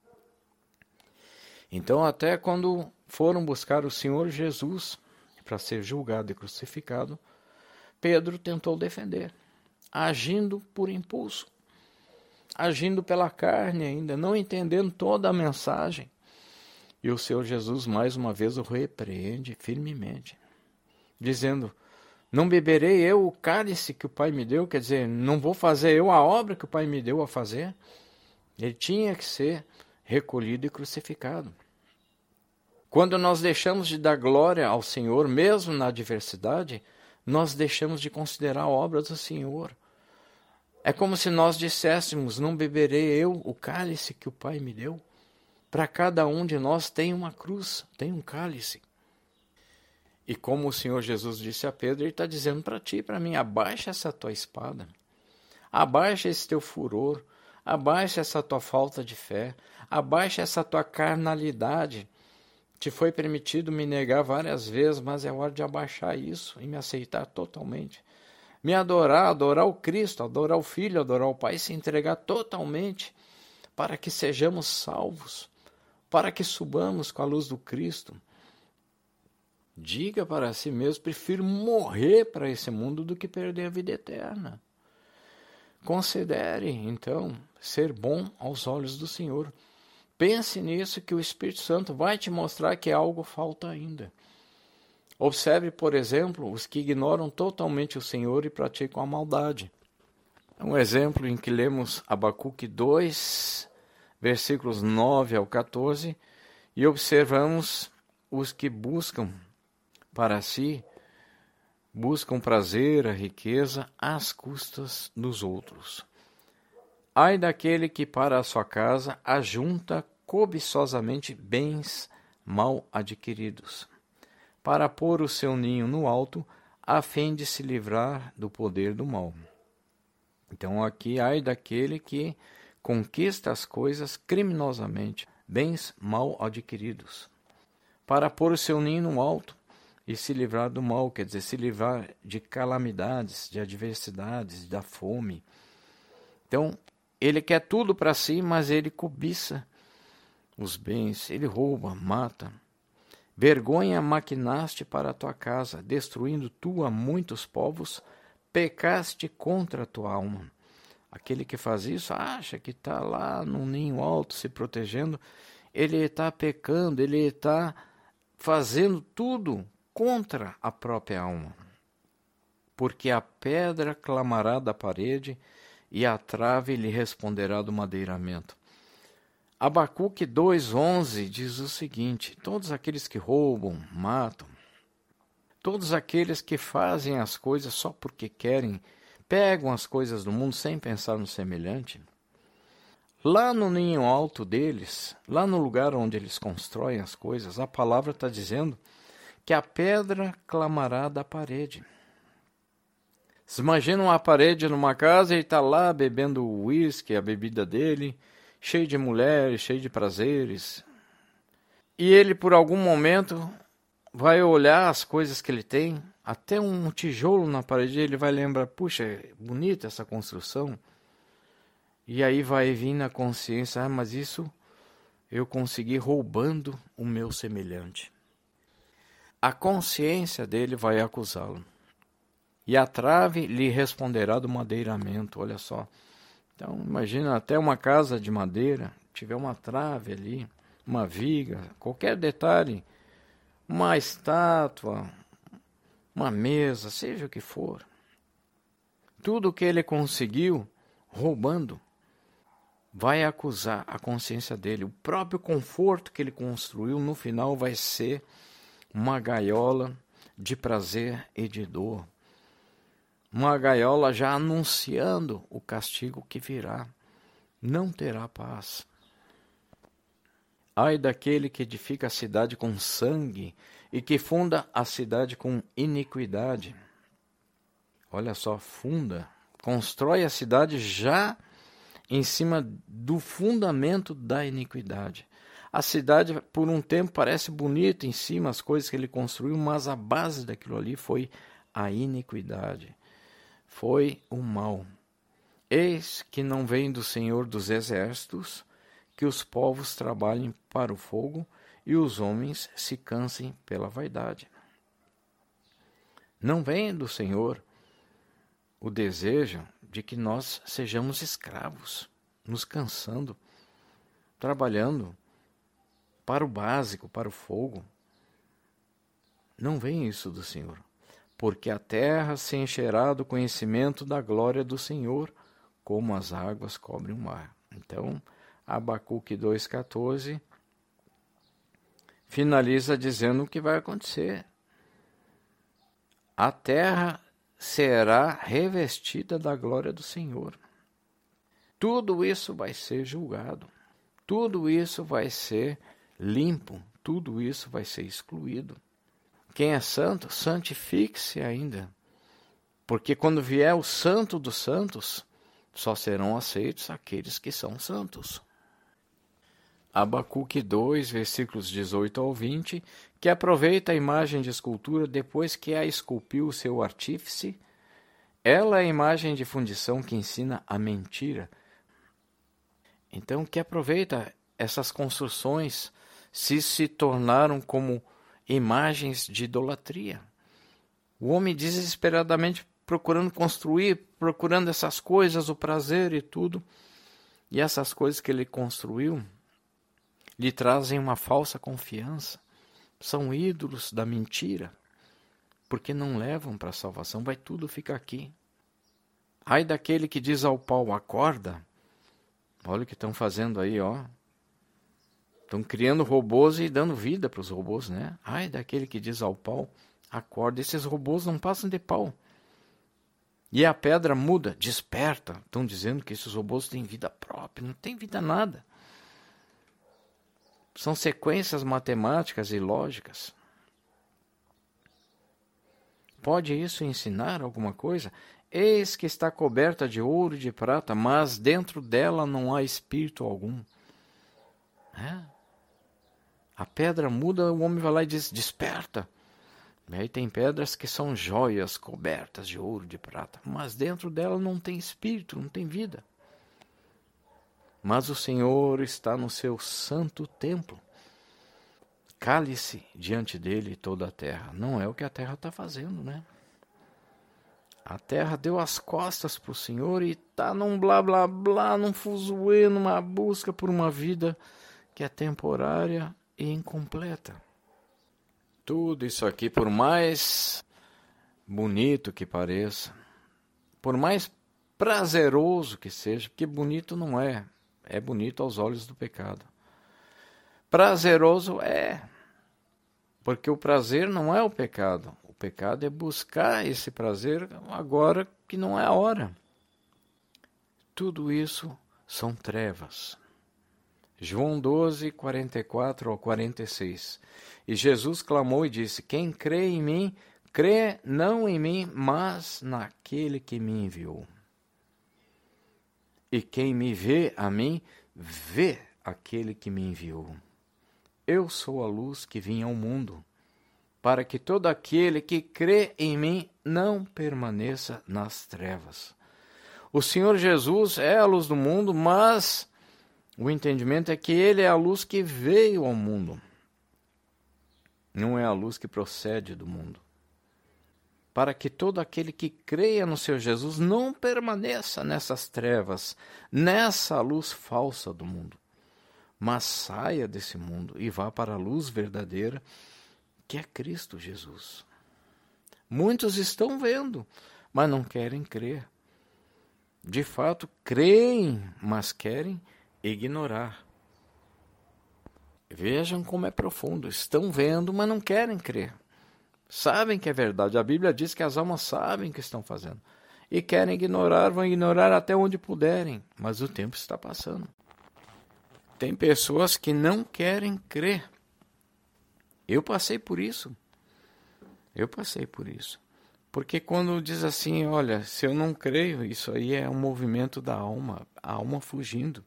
Então até quando foram buscar o Senhor Jesus para ser julgado e crucificado, Pedro tentou defender, agindo por impulso, agindo pela carne ainda, não entendendo toda a mensagem. E o Senhor Jesus mais uma vez o repreende firmemente, dizendo, não beberei eu o cálice que o Pai me deu, quer dizer, não vou fazer eu a obra que o Pai me deu a fazer. Ele tinha que ser recolhido e crucificado. Quando nós deixamos de dar glória ao Senhor, mesmo na adversidade, nós deixamos de considerar a obra do Senhor. É como se nós disséssemos: não beberei eu o cálice que o Pai me deu? Para cada um de nós tem uma cruz, tem um cálice. E como o Senhor Jesus disse a Pedro, Ele está dizendo para ti e para mim: abaixa essa tua espada, abaixa esse teu furor, abaixa essa tua falta de fé, abaixa essa tua carnalidade. Te foi permitido me negar várias vezes, mas é hora de abaixar isso e me aceitar totalmente. Me adorar, adorar o Cristo, adorar o Filho, adorar o Pai, se entregar totalmente para que sejamos salvos, para que subamos com a luz do Cristo. Diga para si mesmo: prefiro morrer para esse mundo do que perder a vida eterna. Considere, então, ser bom aos olhos do Senhor. Pense nisso, que o Espírito Santo vai te mostrar que algo falta ainda. Observe, por exemplo, os que ignoram totalmente o Senhor e praticam a maldade. Um exemplo em que lemos Abacuque 2, versículos 9 ao 14, e observamos os que buscam para si, buscam prazer, a riqueza, às custas dos outros. Ai daquele que para a sua casa ajunta cobiçosamente bens mal adquiridos, para pôr o seu ninho no alto, a fim de se livrar do poder do mal. Então aqui, ai daquele que conquista as coisas criminosamente, bens mal adquiridos, para pôr o seu ninho no alto e se livrar do mal, quer dizer, se livrar de calamidades, de adversidades, da fome. Então, ele quer tudo para si, mas ele cobiça os bens, ele rouba, mata. Vergonha maquinaste para a tua casa, destruindo tu a muitos povos, pecaste contra a tua alma. Aquele que faz isso acha que está lá num ninho alto se protegendo, ele está pecando, ele está fazendo tudo contra a própria alma. Porque a pedra clamará da parede, e a trave lhe responderá do madeiramento. Abacuque 2,11 diz o seguinte: todos aqueles que roubam, matam, todos aqueles que fazem as coisas só porque querem, pegam as coisas do mundo sem pensar no semelhante, lá no ninho alto deles, lá no lugar onde eles constroem as coisas, a palavra está dizendo que a pedra clamará da parede. Você imagina uma parede numa casa e está lá bebendo o uísque, a bebida dele, cheio de mulheres, cheio de prazeres. E ele, por algum momento, vai olhar as coisas que ele tem, até um tijolo na parede, ele vai lembrar: puxa, bonita essa construção. E aí vai vir na consciência: mas isso eu consegui roubando o meu semelhante. A consciência dele vai acusá-lo. E a trave lhe responderá do madeiramento. Olha só. Então, imagina até uma casa de madeira, tiver uma trave ali, uma viga, qualquer detalhe, uma estátua, uma mesa, seja o que for. Tudo que ele conseguiu roubando vai acusar a consciência dele. O próprio conforto que ele construiu no final vai ser uma gaiola de prazer e de dor. Uma gaiola já anunciando o castigo que virá. Não terá paz. Ai daquele que edifica a cidade com sangue e que funda a cidade com iniquidade. Olha só, funda, constrói a cidade já em cima do fundamento da iniquidade. A cidade, por um tempo, parece bonita em cima, as coisas que ele construiu, mas a base daquilo ali foi a iniquidade. Foi o mal. Eis que não vem do Senhor dos Exércitos, que os povos trabalhem para o fogo e os homens se cansem pela vaidade. Não vem do Senhor o desejo de que nós sejamos escravos, nos cansando, trabalhando para o básico, para o fogo. Não vem isso do Senhor. Porque a terra se encherá do conhecimento da glória do Senhor, como as águas cobrem o mar. Então, Abacuque 2,14 finaliza dizendo o que vai acontecer. A terra será revestida da glória do Senhor. Tudo isso vai ser julgado. Tudo isso vai ser limpo. Tudo isso vai ser excluído. Quem é santo, santifique-se ainda. Porque quando vier o santo dos santos, só serão aceitos aqueles que são santos. Abacuque 2, versículos 18 ao 20, que aproveita a imagem de escultura depois que a esculpiu o seu artífice. Ela é a imagem de fundição que ensina a mentira. Então, que aproveita essas construções se tornaram como imagens de idolatria. O homem desesperadamente procurando construir, procurando essas coisas, o prazer e tudo. E essas coisas que ele construiu lhe trazem uma falsa confiança. São ídolos da mentira, porque não levam para a salvação, vai tudo ficar aqui. Ai daquele que diz ao pau, acorda. Olha o que estão fazendo aí, ó. Estão criando robôs e dando vida para os robôs, né? Ai daquele que diz ao pau, acorda. Esses robôs não passam de pau. E a pedra muda, desperta. Estão dizendo que esses robôs têm vida própria, não tem vida nada. São sequências matemáticas e lógicas. Pode isso ensinar alguma coisa? Eis que está coberta de ouro e de prata, mas dentro dela não há espírito algum. A pedra muda, o homem vai lá e diz, desperta. E aí tem pedras que são joias cobertas de ouro e de prata, mas dentro dela não tem espírito, não tem vida. Mas o Senhor está no seu santo templo. Cale-se diante dele toda a terra. Não é o que a terra está fazendo, né? A terra deu as costas para o Senhor e está num blá blá blá, num fuzuê, numa busca por uma vida que é temporária e incompleta. Tudo isso aqui, por mais bonito que pareça, por mais prazeroso que seja, porque bonito não é, é bonito aos olhos do pecado. Prazeroso é, porque o prazer não é o pecado. O pecado é buscar esse prazer agora que não é a hora. Tudo isso são trevas. João 12, 44 ao 46. E Jesus clamou e disse, quem crê em mim, crê não em mim, mas naquele que me enviou. E quem me vê a mim, vê aquele que me enviou. Eu sou a luz que vim ao mundo, para que todo aquele que crê em mim não permaneça nas trevas. O Senhor Jesus é a luz do mundo, mas o entendimento é que Ele é a luz que veio ao mundo. Não é a luz que procede do mundo. Para que todo aquele que creia no Senhor Jesus não permaneça nessas trevas, nessa luz falsa do mundo, mas saia desse mundo e vá para a luz verdadeira, que é Cristo Jesus. Muitos estão vendo, mas não querem crer. De fato, creem, mas querem ignorar. Vejam como é profundo. Estão vendo, mas não querem crer. Sabem que é verdade. A Bíblia diz que as almas sabem o que estão fazendo. E querem ignorar, vão ignorar até onde puderem. Mas o tempo está passando. Tem pessoas que não querem crer. Eu passei por isso. Porque quando diz assim, olha, se eu não creio, isso aí é um movimento da alma, a alma fugindo.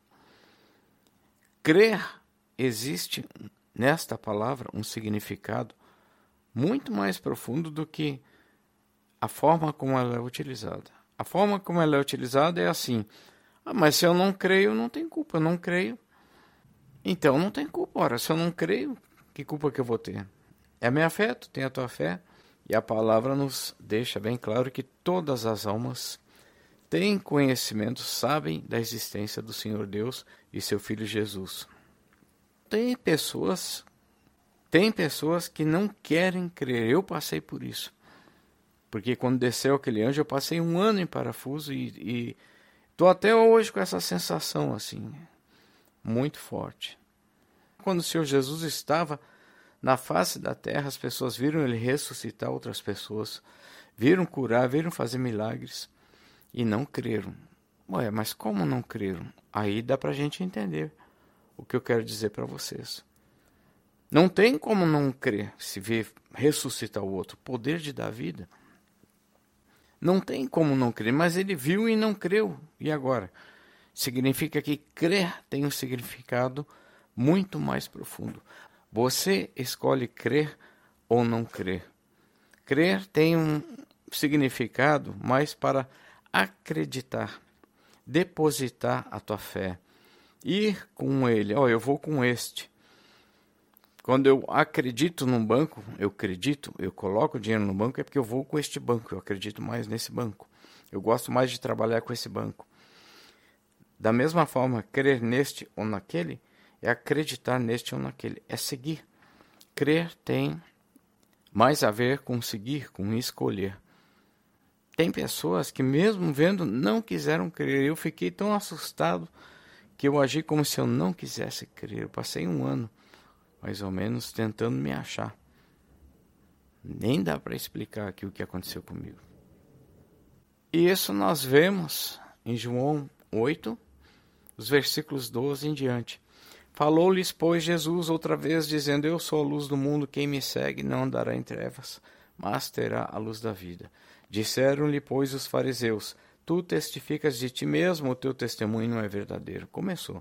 Crer existe nesta palavra um significado muito mais profundo do que a forma como ela é utilizada. A forma como ela é utilizada é assim, mas se eu não creio, não tem culpa, eu não creio. Então não tem culpa, ora, se eu não creio, que culpa que eu vou ter? É a minha fé, tu tem a tua fé. E a palavra nos deixa bem claro que todas as almas têm conhecimento, sabem da existência do Senhor Deus e seu Filho Jesus. Tem pessoas que não querem crer. Eu passei por isso. Porque quando desceu aquele anjo, eu passei 1 ano em parafuso e estou até hoje com essa sensação assim, muito forte. Quando o Senhor Jesus estava Na face da terra, as pessoas viram ele ressuscitar outras pessoas, viram curar, viram fazer milagres e não creram. Ué, mas como não creram? Aí dá para a gente entender o que eu quero dizer para vocês. Não tem como não crer se vê ressuscitar o outro, poder de dar vida. Não tem como não crer, mas ele viu e não creu. E agora? Significa que crer tem um significado muito mais profundo. Você escolhe crer ou não crer. Crer tem um significado mais para acreditar, depositar a tua fé, ir com ele. Eu vou com este. Quando eu acredito num banco, eu coloco dinheiro no banco, é porque eu vou com este banco, eu acredito mais nesse banco. Eu gosto mais de trabalhar com esse banco. Da mesma forma, crer neste ou naquele é acreditar neste ou naquele, é seguir. Crer tem mais a ver com seguir, com escolher. Tem pessoas que mesmo vendo não quiseram crer. Eu fiquei tão assustado que eu agi como se eu não quisesse crer. Eu passei um ano, mais ou menos, tentando me achar. Nem dá para explicar aqui o que aconteceu comigo. E isso nós vemos em João 8, os versículos 12 em diante. Falou-lhes, pois, Jesus outra vez, dizendo: Eu sou a luz do mundo, quem me segue não andará em trevas, mas terá a luz da vida. Disseram-lhe, pois, os fariseus: Tu testificas de ti mesmo, o teu testemunho não é verdadeiro. Começou.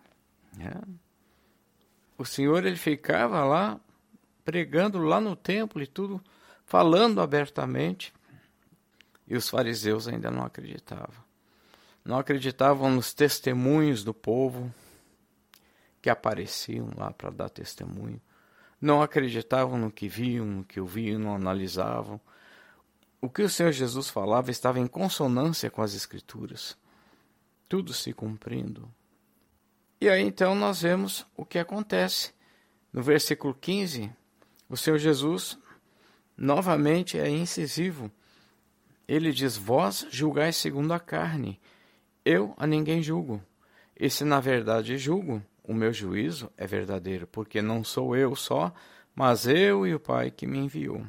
O Senhor, ele ficava lá, pregando lá no templo e tudo, falando abertamente, e os fariseus ainda não acreditavam. Não acreditavam nos testemunhos do povo que apareciam lá para dar testemunho. Não acreditavam no que viam, no que ouviam, não analisavam. O que o Senhor Jesus falava estava em consonância com as Escrituras. Tudo se cumprindo. E aí então nós vemos o que acontece. No versículo 15, o Senhor Jesus novamente é incisivo. Ele diz: Vós julgais segundo a carne, eu a ninguém julgo. E se na verdade julgo, o meu juízo é verdadeiro, porque não sou eu só, mas eu e o Pai que me enviou.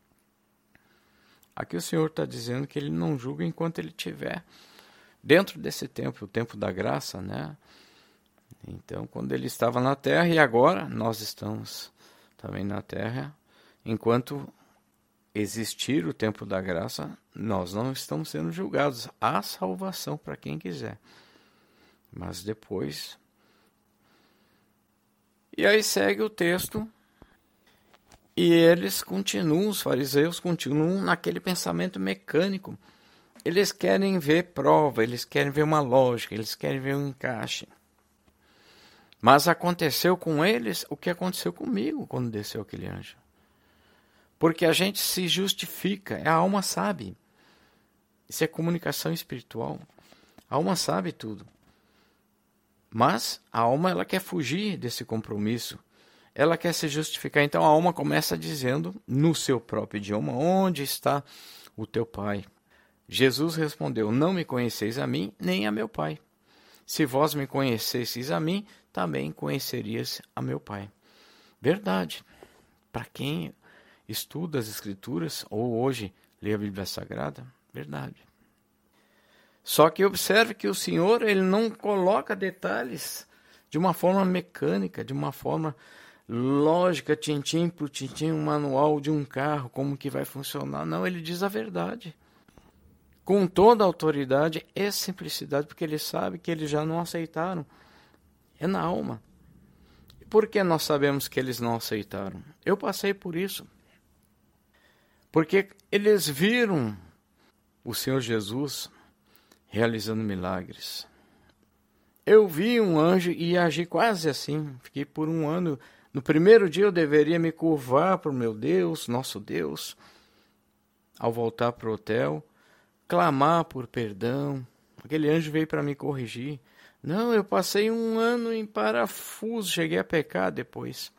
Aqui o Senhor está dizendo que ele não julga enquanto ele estiver dentro desse tempo, o tempo da graça, né? Então, quando ele estava na terra, e agora nós estamos também na terra, enquanto existir o tempo da graça, nós não estamos sendo julgados. Há salvação para quem quiser. Mas depois... E aí segue o texto, e eles continuam, os fariseus continuam naquele pensamento mecânico. Eles querem ver prova, eles querem ver uma lógica, eles querem ver um encaixe. Mas aconteceu com eles o que aconteceu comigo quando desceu aquele anjo. Porque a gente se justifica, a alma sabe. Isso é comunicação espiritual. A alma sabe tudo. Mas a alma, ela quer fugir desse compromisso. Ela quer se justificar. Então a alma começa dizendo no seu próprio idioma: onde está o teu pai? Jesus respondeu: não me conheceis a mim, nem a meu pai. Se vós me conhecesseis a mim, também conhecerias a meu pai. Verdade. Para quem estuda as Escrituras, ou hoje lê a Bíblia Sagrada, verdade. Só que observe que o Senhor, ele não coloca detalhes de uma forma mecânica, de uma forma lógica, tintim por tintim, um manual de um carro, como que vai funcionar. Não, ele diz a verdade. Com toda a autoridade e simplicidade, porque ele sabe que eles já não aceitaram. É na alma. Por que nós sabemos que eles não aceitaram? Eu passei por isso. Porque eles viram o Senhor Jesus realizando milagres. Eu vi um anjo e agi quase assim. Fiquei por um ano. No primeiro dia eu deveria me curvar para o meu Deus, nosso Deus. Ao voltar para o hotel, clamar por perdão. Aquele anjo veio para me corrigir. Não, eu passei um ano em parafuso, cheguei a pecar depois.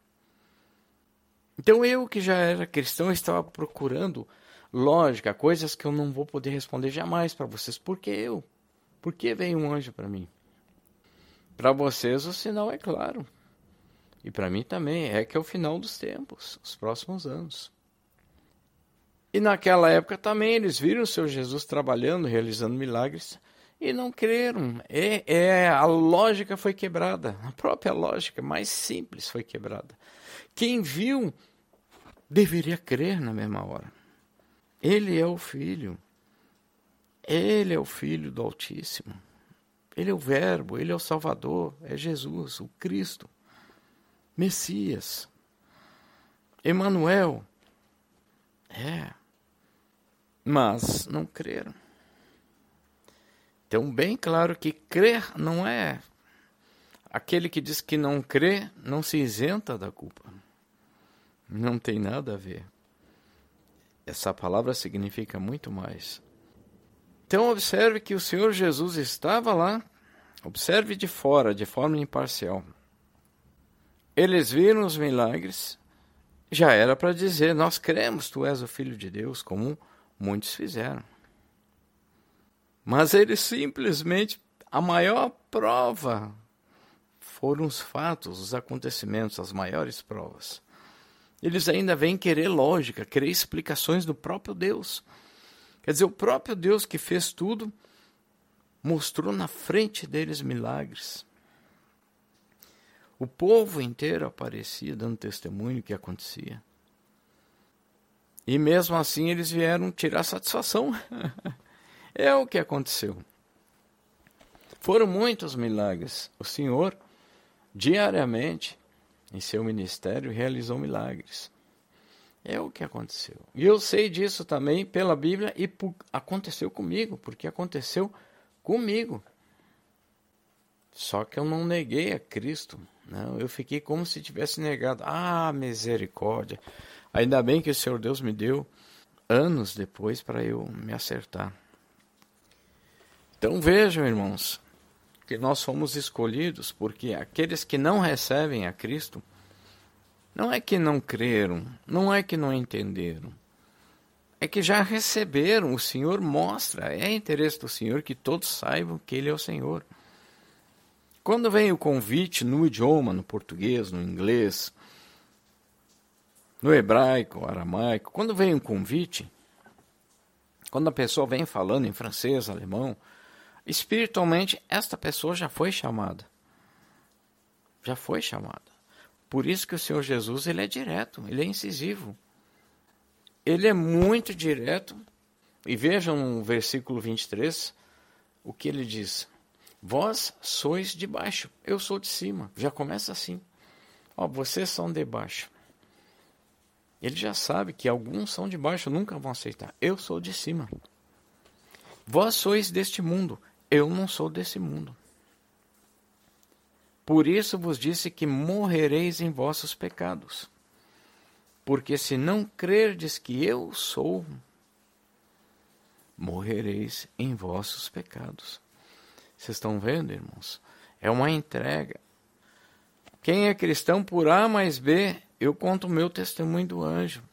Então eu, que já era cristão, estava procurando lógica, coisas que eu não vou poder responder jamais para vocês. Por que eu? Por que veio um anjo para mim? Para vocês o sinal é claro. E para mim também é que é o final dos tempos, os próximos anos. E naquela época também eles viram o Senhor Jesus trabalhando, realizando milagres e não creram. A lógica foi quebrada, a própria lógica mais simples foi quebrada. Quem viu deveria crer na mesma hora. Ele é o Filho. Ele é o Filho do Altíssimo. Ele é o Verbo, Ele é o Salvador, é Jesus, o Cristo, Messias, Emanuel. Mas não creram. Então, bem claro que crer não é... Aquele que diz que não crê, não se isenta da culpa. Não tem nada a ver. Essa palavra significa muito mais. Então, observe que o Senhor Jesus estava lá. Observe de fora, de forma imparcial. Eles viram os milagres. Já era para dizer, nós cremos, tu és o Filho de Deus, como muitos fizeram. Mas eles simplesmente, a maior prova foram os fatos, os acontecimentos, as maiores provas. Eles ainda vêm querer lógica, querer explicações do próprio Deus. Quer dizer, o próprio Deus que fez tudo, mostrou na frente deles milagres. O povo inteiro aparecia dando testemunho do que acontecia. E mesmo assim eles vieram tirar satisfação. É o que aconteceu. Foram muitos milagres. O Senhor, diariamente, em seu ministério, realizou milagres. É o que aconteceu. E eu sei disso também pela Bíblia e aconteceu comigo, porque aconteceu comigo. Só que eu não neguei a Cristo. Não, eu fiquei como se tivesse negado. Ah, misericórdia. Ainda bem que o Senhor Deus me deu anos depois para eu me acertar. Então vejam, irmãos, que nós fomos escolhidos porque aqueles que não recebem a Cristo, não é que não creram, não é que não entenderam, é que já receberam. O Senhor mostra, é interesse do Senhor que todos saibam que Ele é o Senhor. Quando vem o convite no idioma, no português, no inglês, no hebraico, aramaico, quando vem um convite, quando a pessoa vem falando em francês, alemão, espiritualmente esta pessoa já foi chamada. Já foi chamada. Por isso que o Senhor Jesus, ele é direto, ele é incisivo. Ele é muito direto. E vejam no versículo 23, o que ele diz. Vós sois de baixo, eu sou de cima. Já começa assim. Vocês são de baixo. Ele já sabe que alguns são de baixo, nunca vão aceitar. Eu sou de cima. Vós sois deste mundo, eu não sou desse mundo. Por isso vos disse que morrereis em vossos pecados. Porque se não crerdes que eu sou, morrereis em vossos pecados. Vocês estão vendo, irmãos? É uma entrega. Quem é cristão por A mais B, eu conto o meu testemunho do anjo.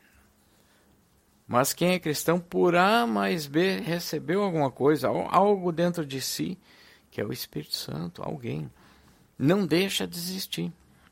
Mas quem é cristão por A mais B recebeu alguma coisa, algo dentro de si, que é o Espírito Santo, alguém. Não deixa de existir.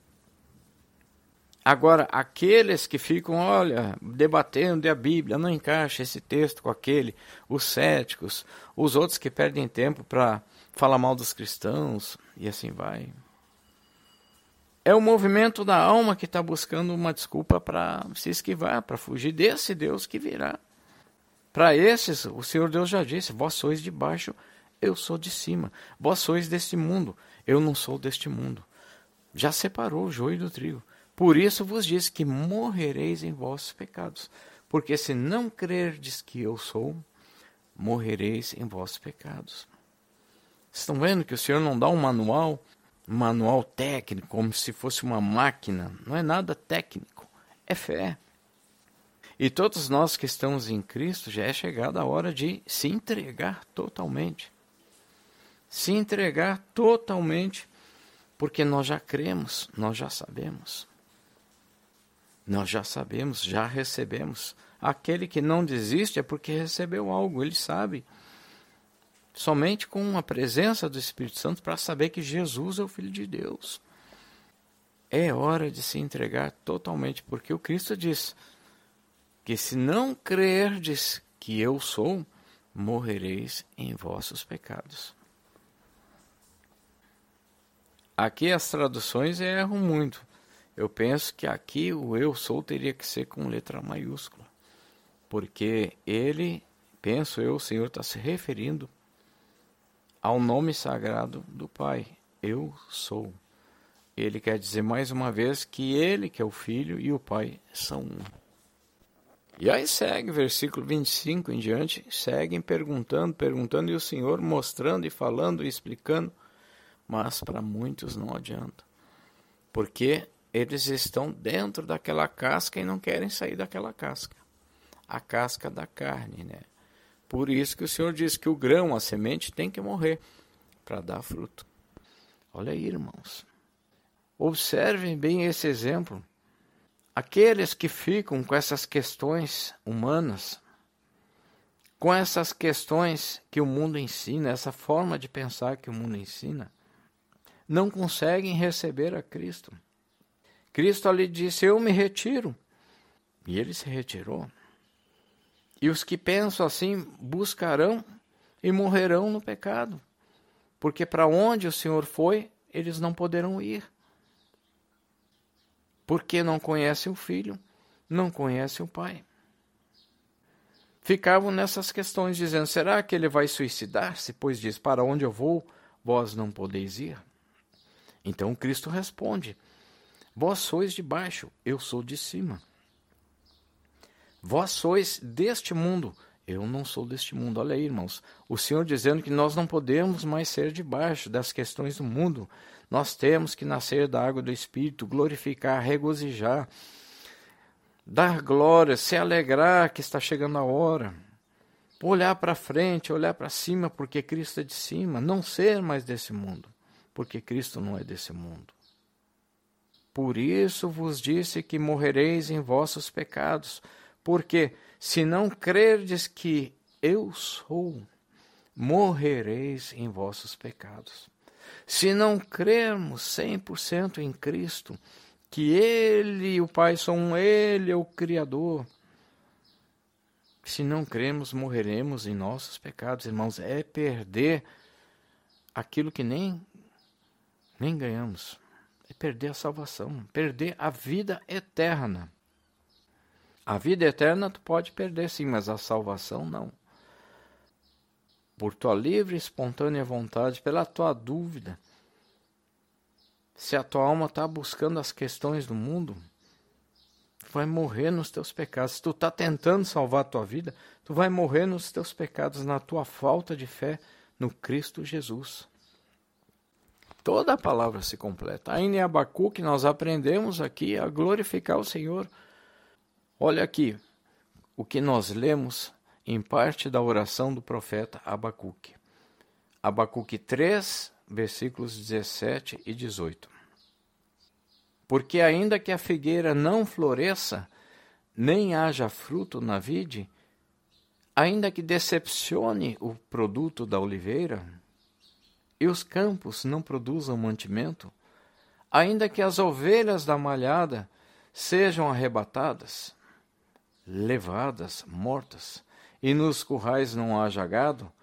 Agora, aqueles que ficam, debatendo a Bíblia, não encaixa esse texto com aquele, os céticos, os outros que perdem tempo para falar mal dos cristãos, e assim vai. É o movimento da alma que está buscando uma desculpa para se esquivar, para fugir desse Deus que virá. Para esses, o Senhor Deus já disse, vós sois de baixo, eu sou de cima. Vós sois deste mundo, eu não sou deste mundo. Já separou o joio do trigo. Por isso vos diz que morrereis em vossos pecados. Porque se não crerdes que eu sou, morrereis em vossos pecados. Estão vendo que o Senhor não dá um manual técnico, como se fosse uma máquina. Não é nada técnico, é fé. E todos nós que estamos em Cristo, já é chegada a hora de se entregar totalmente. Se entregar totalmente, porque nós já cremos, nós já sabemos. Nós já sabemos, já recebemos. Aquele que não desiste é porque recebeu algo, ele sabe. Somente com a presença do Espírito Santo para saber que Jesus é o Filho de Deus. É hora de se entregar totalmente, porque o Cristo diz que se não crerdes que eu sou, morrereis em vossos pecados. Aqui as traduções erram muito. Eu penso que aqui o eu sou teria que ser com letra maiúscula, porque ele, penso eu, o Senhor está se referindo ao nome sagrado do Pai. Eu sou. Ele quer dizer mais uma vez que ele, que é o Filho, e o Pai são um. E aí segue, versículo 25 em diante, seguem perguntando, e o Senhor mostrando e falando e explicando, mas para muitos não adianta, porque eles estão dentro daquela casca e não querem sair daquela casca, a casca da carne, né? Por isso que o Senhor diz que o grão, a semente, tem que morrer para dar fruto. Olha aí, irmãos. Observem bem esse exemplo. Aqueles que ficam com essas questões humanas, com essas questões que o mundo ensina, essa forma de pensar que o mundo ensina, não conseguem receber a Cristo. Cristo ali disse, eu me retiro. E ele se retirou. E os que pensam assim buscarão e morrerão no pecado. Porque para onde o Senhor foi, eles não poderão ir. Porque não conhecem o Filho, não conhecem o Pai. Ficavam nessas questões dizendo, será que ele vai suicidar-se? Pois diz, para onde eu vou, vós não podeis ir. Então Cristo responde, vós sois de baixo, eu sou de cima. Vós sois deste mundo, eu não sou deste mundo. Olha aí, irmãos, o Senhor dizendo que nós não podemos mais ser de baixo das questões do mundo. Nós temos que nascer da água do Espírito, glorificar, regozijar, dar glória, se alegrar que está chegando a hora. Olhar para frente, olhar para cima, porque Cristo é de cima. Não ser mais desse mundo, porque Cristo não é desse mundo. Por isso vos disse que morrereis em vossos pecados, porque se não crerdes que eu sou, morrereis em vossos pecados. Se não crermos 100% em Cristo, que Ele e o Pai são Ele é o Criador, se não cremos, morreremos em nossos pecados, irmãos. É perder aquilo que nem ganhamos. É perder a salvação, perder a vida eterna. A vida eterna tu pode perder sim, mas a salvação não. Por tua livre e espontânea vontade, pela tua dúvida, se a tua alma está buscando as questões do mundo, tu vai morrer nos teus pecados. Se tu está tentando salvar a tua vida, tu vai morrer nos teus pecados, na tua falta de fé no Cristo Jesus. Toda a palavra se completa. Ainda em Abacuque nós aprendemos aqui a glorificar o Senhor. Olha aqui o que nós lemos em parte da oração do profeta Abacuque. Abacuque 3, versículos 17 e 18. Porque ainda que a figueira não floresça, nem haja fruto na vide, ainda que decepcione o produto da oliveira, e os campos não produzam mantimento, ainda que as ovelhas da malhada sejam arrebatadas, levadas, mortas, e nos currais não haja gado,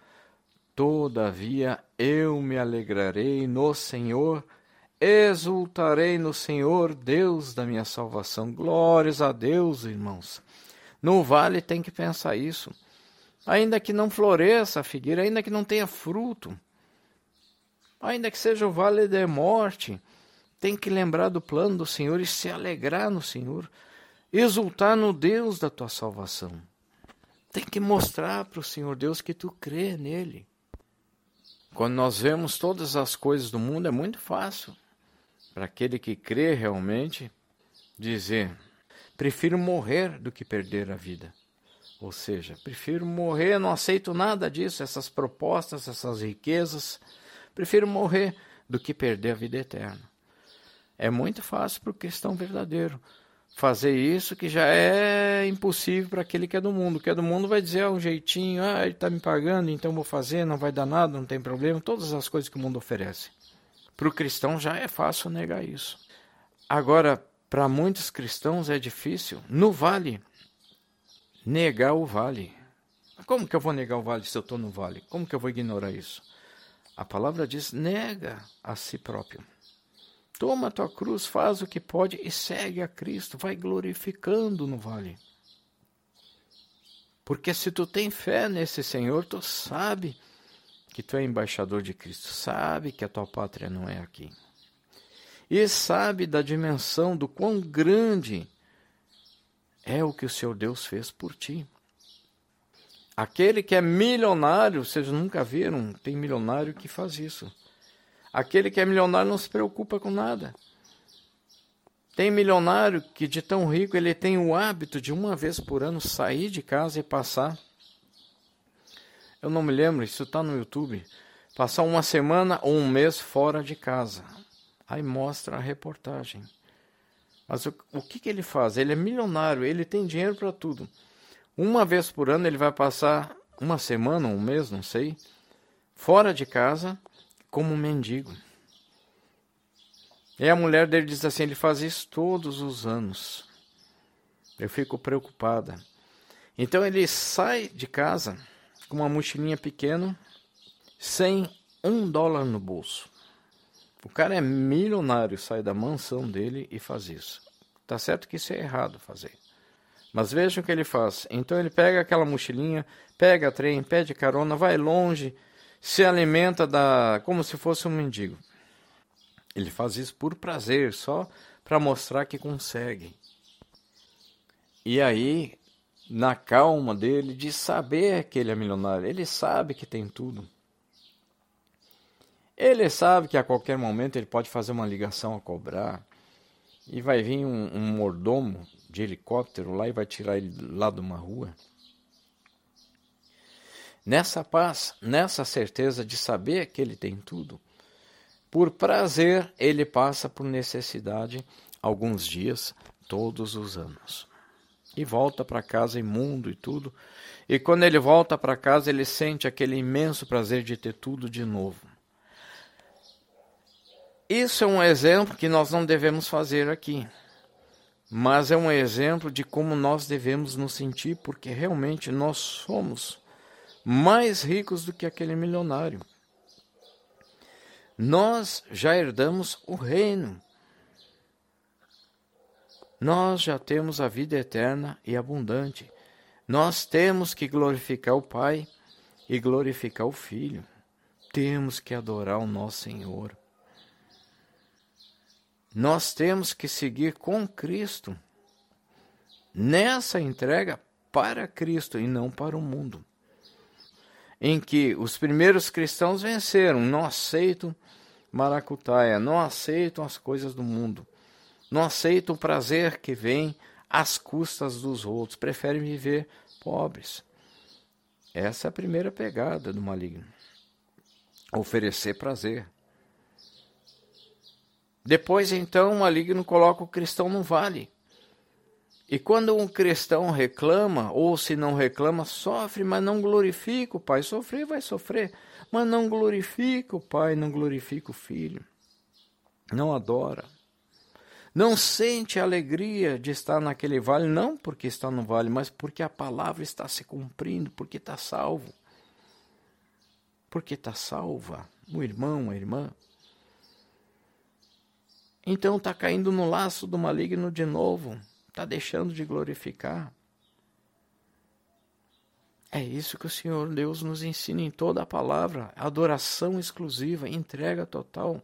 todavia eu me alegrarei no Senhor, exultarei no Senhor, Deus da minha salvação. Glórias a Deus, irmãos. No vale tem que pensar isso. Ainda que não floresça a figueira, ainda que não tenha fruto, ainda que seja o vale de morte, tem que lembrar do plano do Senhor e se alegrar no Senhor, exultar no Deus da tua salvação. Tem que mostrar para o Senhor Deus que tu crê nele. Quando nós vemos todas as coisas do mundo, é muito fácil para aquele que crê realmente dizer, prefiro morrer do que perder a vida. Ou seja, prefiro morrer, não aceito nada disso, essas propostas, essas riquezas, prefiro morrer do que perder a vida eterna. É muito fácil para o cristão verdadeiro fazer isso, que já é impossível para aquele que é do mundo. O que é do mundo vai dizer um jeitinho, ele está me pagando, então vou fazer, não vai dar nada, não tem problema, todas as coisas que o mundo oferece. Para o cristão já é fácil negar isso. Agora, para muitos cristãos é difícil, no vale, negar o vale. Como que eu vou negar o vale se eu estou no vale? Como que eu vou ignorar isso? A palavra diz, nega a si próprio. Toma a tua cruz, faz o que pode e segue a Cristo. Vai glorificando no vale. Porque se tu tem fé nesse Senhor, tu sabe que tu é embaixador de Cristo. Sabe que a tua pátria não é aqui. E sabe da dimensão do quão grande é o que o Senhor Deus fez por ti. Aquele que é milionário, vocês nunca viram, tem milionário que faz isso. Aquele que é milionário não se preocupa com nada. Tem milionário que de tão rico ele tem o hábito de uma vez por ano sair de casa e passar. Eu não me lembro, isso está no YouTube. Passar uma semana ou um mês fora de casa. Aí mostra a reportagem. Mas o que ele faz? Ele é milionário, ele tem dinheiro para tudo. Uma vez por ano ele vai passar uma semana, um mês, não sei, fora de casa como mendigo. E a mulher dele diz assim, ele faz isso todos os anos. Eu fico preocupada. Então ele sai de casa com uma mochilinha pequena, sem $1 no bolso. O cara é milionário, sai da mansão dele e faz isso. Tá certo que isso é errado fazer. Mas vejam o que ele faz. Então ele pega aquela mochilinha, pega trem, pede carona, vai longe, se alimenta como se fosse um mendigo. Ele faz isso por prazer, só para mostrar que consegue. E aí, na calma dele, de saber que ele é milionário, ele sabe que tem tudo. Ele sabe que a qualquer momento ele pode fazer uma ligação a cobrar e vai vir um mordomo de helicóptero lá e vai tirar ele lá de uma rua. Nessa paz, nessa certeza de saber que ele tem tudo, por prazer ele passa por necessidade alguns dias, todos os anos. E volta para casa imundo e tudo. E quando ele volta para casa, ele sente aquele imenso prazer de ter tudo de novo. Isso é um exemplo que nós não devemos fazer aqui. Mas é um exemplo de como nós devemos nos sentir, porque realmente nós somos mais ricos do que aquele milionário. Nós já herdamos o reino. Nós já temos a vida eterna e abundante. Nós temos que glorificar o Pai e glorificar o Filho. Temos que adorar o nosso Senhor. Nós temos que seguir com Cristo nessa entrega para Cristo e não para o mundo. Em que os primeiros cristãos venceram, não aceitam maracutaia, não aceitam as coisas do mundo, não aceitam o prazer que vem às custas dos outros, preferem viver pobres. Essa é a primeira pegada do maligno. Oferecer prazer. Depois, então, o maligno coloca o cristão no vale. E quando um cristão reclama, ou se não reclama, sofre, mas não glorifica o Pai. Sofrer vai sofrer, mas não glorifica o Pai, não glorifica o Filho. Não adora. Não sente a alegria de estar naquele vale, não porque está no vale, mas porque a palavra está se cumprindo, porque está salvo. Porque está salva o irmão, a irmã. Então está caindo no laço do maligno de novo. Está deixando de glorificar. É isso que o Senhor Deus nos ensina em toda a palavra. Adoração exclusiva, entrega total.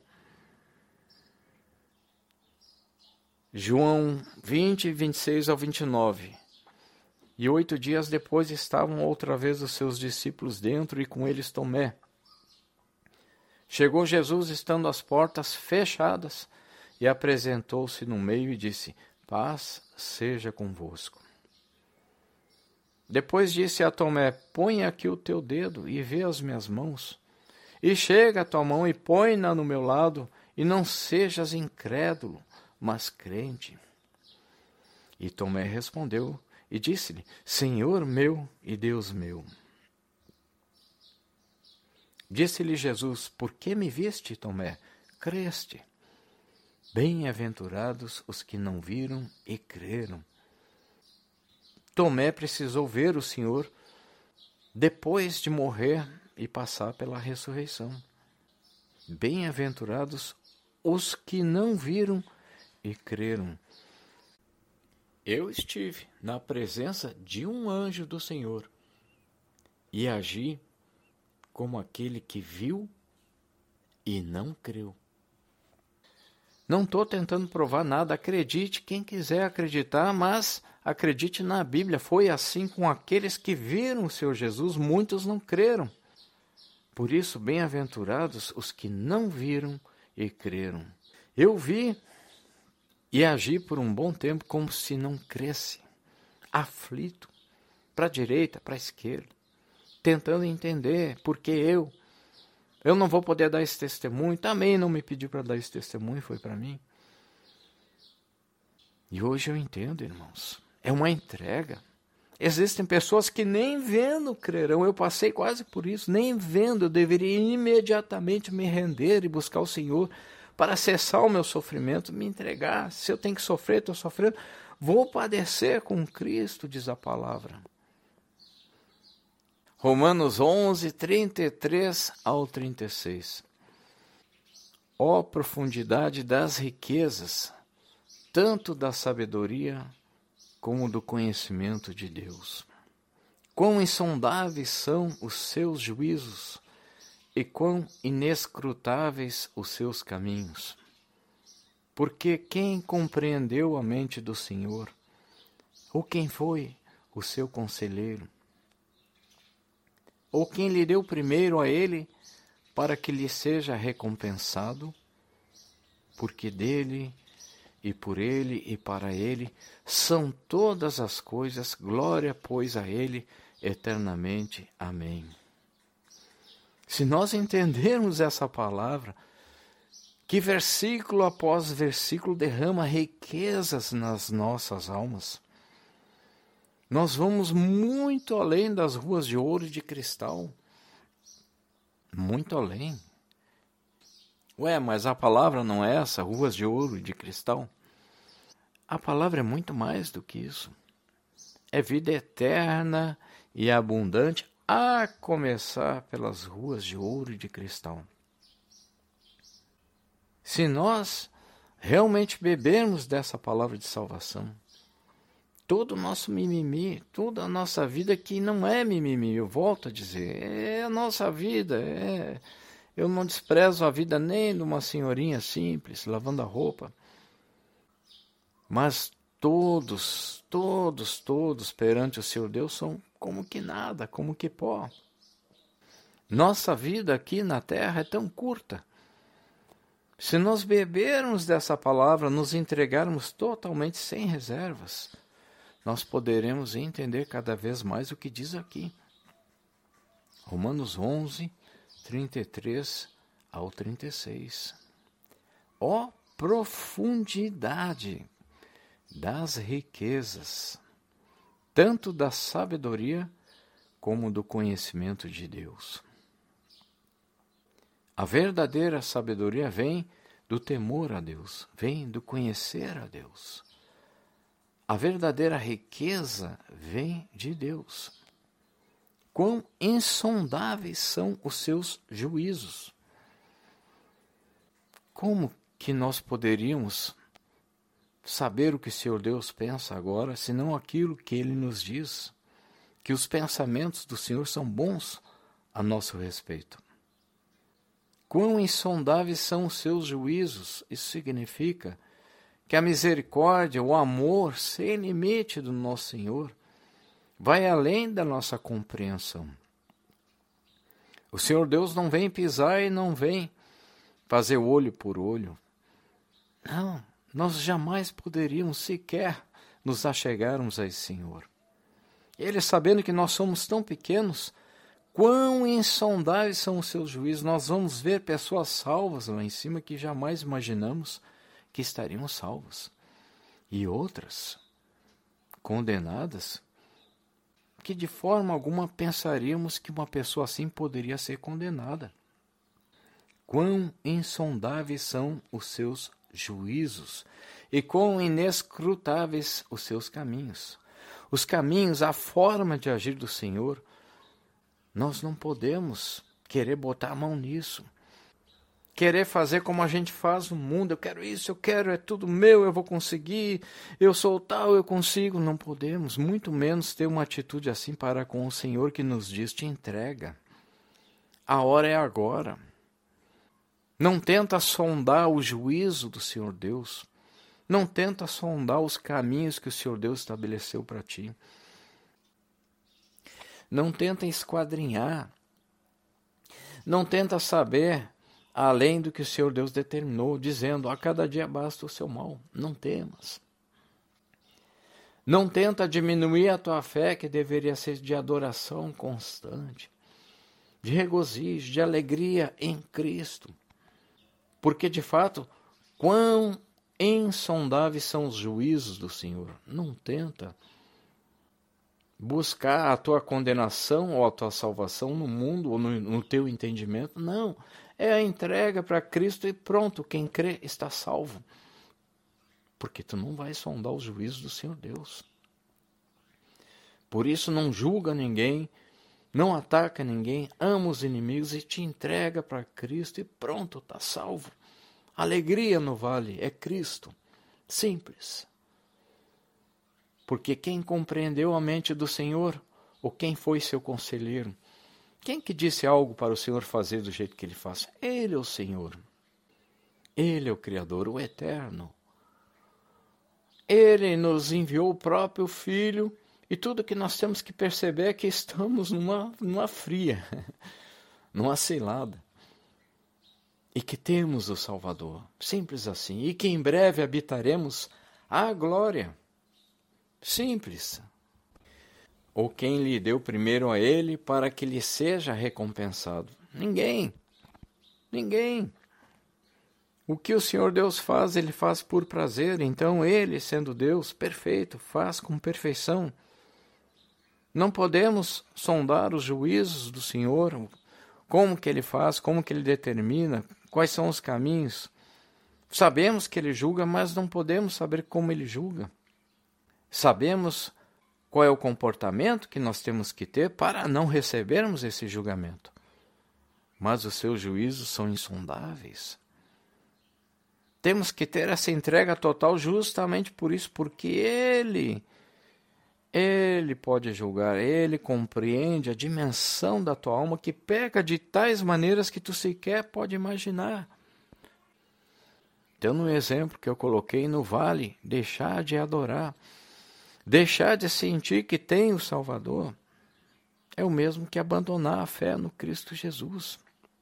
João 20, 26 ao 29. E 8 dias depois estavam outra vez os seus discípulos dentro e com eles Tomé. Chegou Jesus estando as portas fechadas e apresentou-se no meio e disse: paz seja convosco. Depois disse a Tomé: põe aqui o teu dedo e vê as minhas mãos. E chega a tua mão e põe-na no meu lado, e não sejas incrédulo, mas crente. E Tomé respondeu e disse-lhe: Senhor meu e Deus meu. Disse-lhe Jesus: por que me viste, Tomé? Creste? Bem-aventurados os que não viram e creram. Tomé precisou ver o Senhor depois de morrer e passar pela ressurreição. Bem-aventurados os que não viram e creram. Eu estive na presença de um anjo do Senhor e agi como aquele que viu e não creu. Não estou tentando provar nada, acredite quem quiser acreditar, mas acredite na Bíblia. Foi assim com aqueles que viram o Senhor Jesus, muitos não creram. Por isso, bem-aventurados os que não viram e creram. Eu vi e agi por um bom tempo como se não cresce, aflito, para a direita, para a esquerda, tentando entender porque eu não vou poder dar esse testemunho, também não me pediu para dar esse testemunho, foi para mim. E hoje eu entendo, irmãos, é uma entrega. Existem pessoas que nem vendo crerão, eu passei quase por isso, nem vendo, eu deveria imediatamente me render e buscar o Senhor para cessar o meu sofrimento, me entregar. Se eu tenho que sofrer, estou sofrendo, vou padecer com Cristo, diz a palavra. Romanos 11, 33 ao 36. Ó profundidade das riquezas, tanto da sabedoria como do conhecimento de Deus. Quão insondáveis são os seus juízos e quão inescrutáveis os seus caminhos. Porque quem compreendeu a mente do Senhor? Ou quem foi o seu conselheiro? Ou quem lhe deu primeiro a ele, para que lhe seja recompensado? Porque dele, e por ele, e para ele, são todas as coisas, glória, pois, a ele, eternamente. Amém. Se nós entendermos essa palavra, que versículo após versículo derrama riquezas nas nossas almas, nós vamos muito além das ruas de ouro e de cristal. Muito além. Ué, mas a palavra não é essa, ruas de ouro e de cristal? A palavra é muito mais do que isso. É vida eterna e abundante, a começar pelas ruas de ouro e de cristal. Se nós realmente bebermos dessa palavra de salvação, todo o nosso mimimi, toda a nossa vida que não é mimimi, eu volto a dizer, é a nossa vida, eu não desprezo a vida nem de uma senhorinha simples, lavando a roupa, mas todos perante o seu Deus são como que nada, como que pó. Nossa vida aqui na terra é tão curta. Se nós bebermos dessa palavra, nos entregarmos totalmente sem reservas, nós poderemos entender cada vez mais o que diz aqui. Romanos 11, 33 ao 36. Ó profundidade das riquezas, tanto da sabedoria como do conhecimento de Deus. A verdadeira sabedoria vem do temor a Deus, vem do conhecer a Deus. A verdadeira riqueza vem de Deus. Quão insondáveis são os seus juízos. Como que nós poderíamos saber o que o Senhor Deus pensa agora, senão aquilo que Ele nos diz, que os pensamentos do Senhor são bons a nosso respeito. Quão insondáveis são os seus juízos, isso significa que a misericórdia, o amor sem limite do nosso Senhor vai além da nossa compreensão. O Senhor Deus não vem pisar e não vem fazer olho por olho. Não, nós jamais poderíamos sequer nos achegarmos a esse Senhor. Ele, sabendo que nós somos tão pequenos, quão insondáveis são os seus juízos, nós vamos ver pessoas salvas lá em cima que jamais imaginamos que estariam salvas. E outras condenadas que de forma alguma pensaríamos que uma pessoa assim poderia ser condenada. Quão insondáveis são os seus juízos e quão inescrutáveis os seus caminhos. Os caminhos, a forma de agir do Senhor, nós não podemos querer botar a mão nisso. Querer fazer como a gente faz no mundo. Eu quero isso, eu quero, é tudo meu, eu vou conseguir, eu sou tal, eu consigo. Não podemos, muito menos ter uma atitude assim para com o Senhor que nos diz, te entrega. A hora é agora. Não tenta sondar o juízo do Senhor Deus. Não tenta sondar os caminhos que o Senhor Deus estabeleceu para ti. Não tenta esquadrinhar. Não tenta saber além do que o Senhor Deus determinou, dizendo, a cada dia basta o seu mal. Não temas. Não tenta diminuir a tua fé, que deveria ser de adoração constante, de regozijo, de alegria em Cristo. Porque, de fato, quão insondáveis são os juízos do Senhor. Não tenta buscar a tua condenação ou a tua salvação no mundo ou no teu entendimento. Não, é a entrega para Cristo e pronto, quem crê está salvo. Porque tu não vai sondar os juízos do Senhor Deus. Por isso não julga ninguém, não ataca ninguém, ama os inimigos e te entrega para Cristo e pronto, está salvo. Alegria no vale é Cristo. Simples. Porque quem compreendeu a mente do Senhor, ou quem foi seu conselheiro? Quem que disse algo para o Senhor fazer do jeito que ele faz? Ele é o Senhor. Ele é o Criador, o Eterno. Ele nos enviou o próprio Filho e tudo que nós temos que perceber é que estamos numa fria, numa cilada. E que temos o Salvador, simples assim. E que em breve habitaremos a glória. Simples. Ou quem lhe deu primeiro a ele para que lhe seja recompensado? Ninguém. Ninguém. O que o Senhor Deus faz, ele faz por prazer. Então ele, sendo Deus perfeito, faz com perfeição. Não podemos sondar os juízos do Senhor, como que ele faz, como que ele determina, quais são os caminhos. Sabemos que ele julga, mas não podemos saber como ele julga. Sabemos qual é o comportamento que nós temos que ter para não recebermos esse julgamento. Mas os seus juízos são insondáveis. Temos que ter essa entrega total justamente por isso, porque Ele pode julgar, Ele compreende a dimensão da tua alma que peca de tais maneiras que tu sequer pode imaginar. Então, no exemplo que eu coloquei no vale, deixar de adorar, deixar de sentir que tem o Salvador, é o mesmo que abandonar a fé no Cristo Jesus.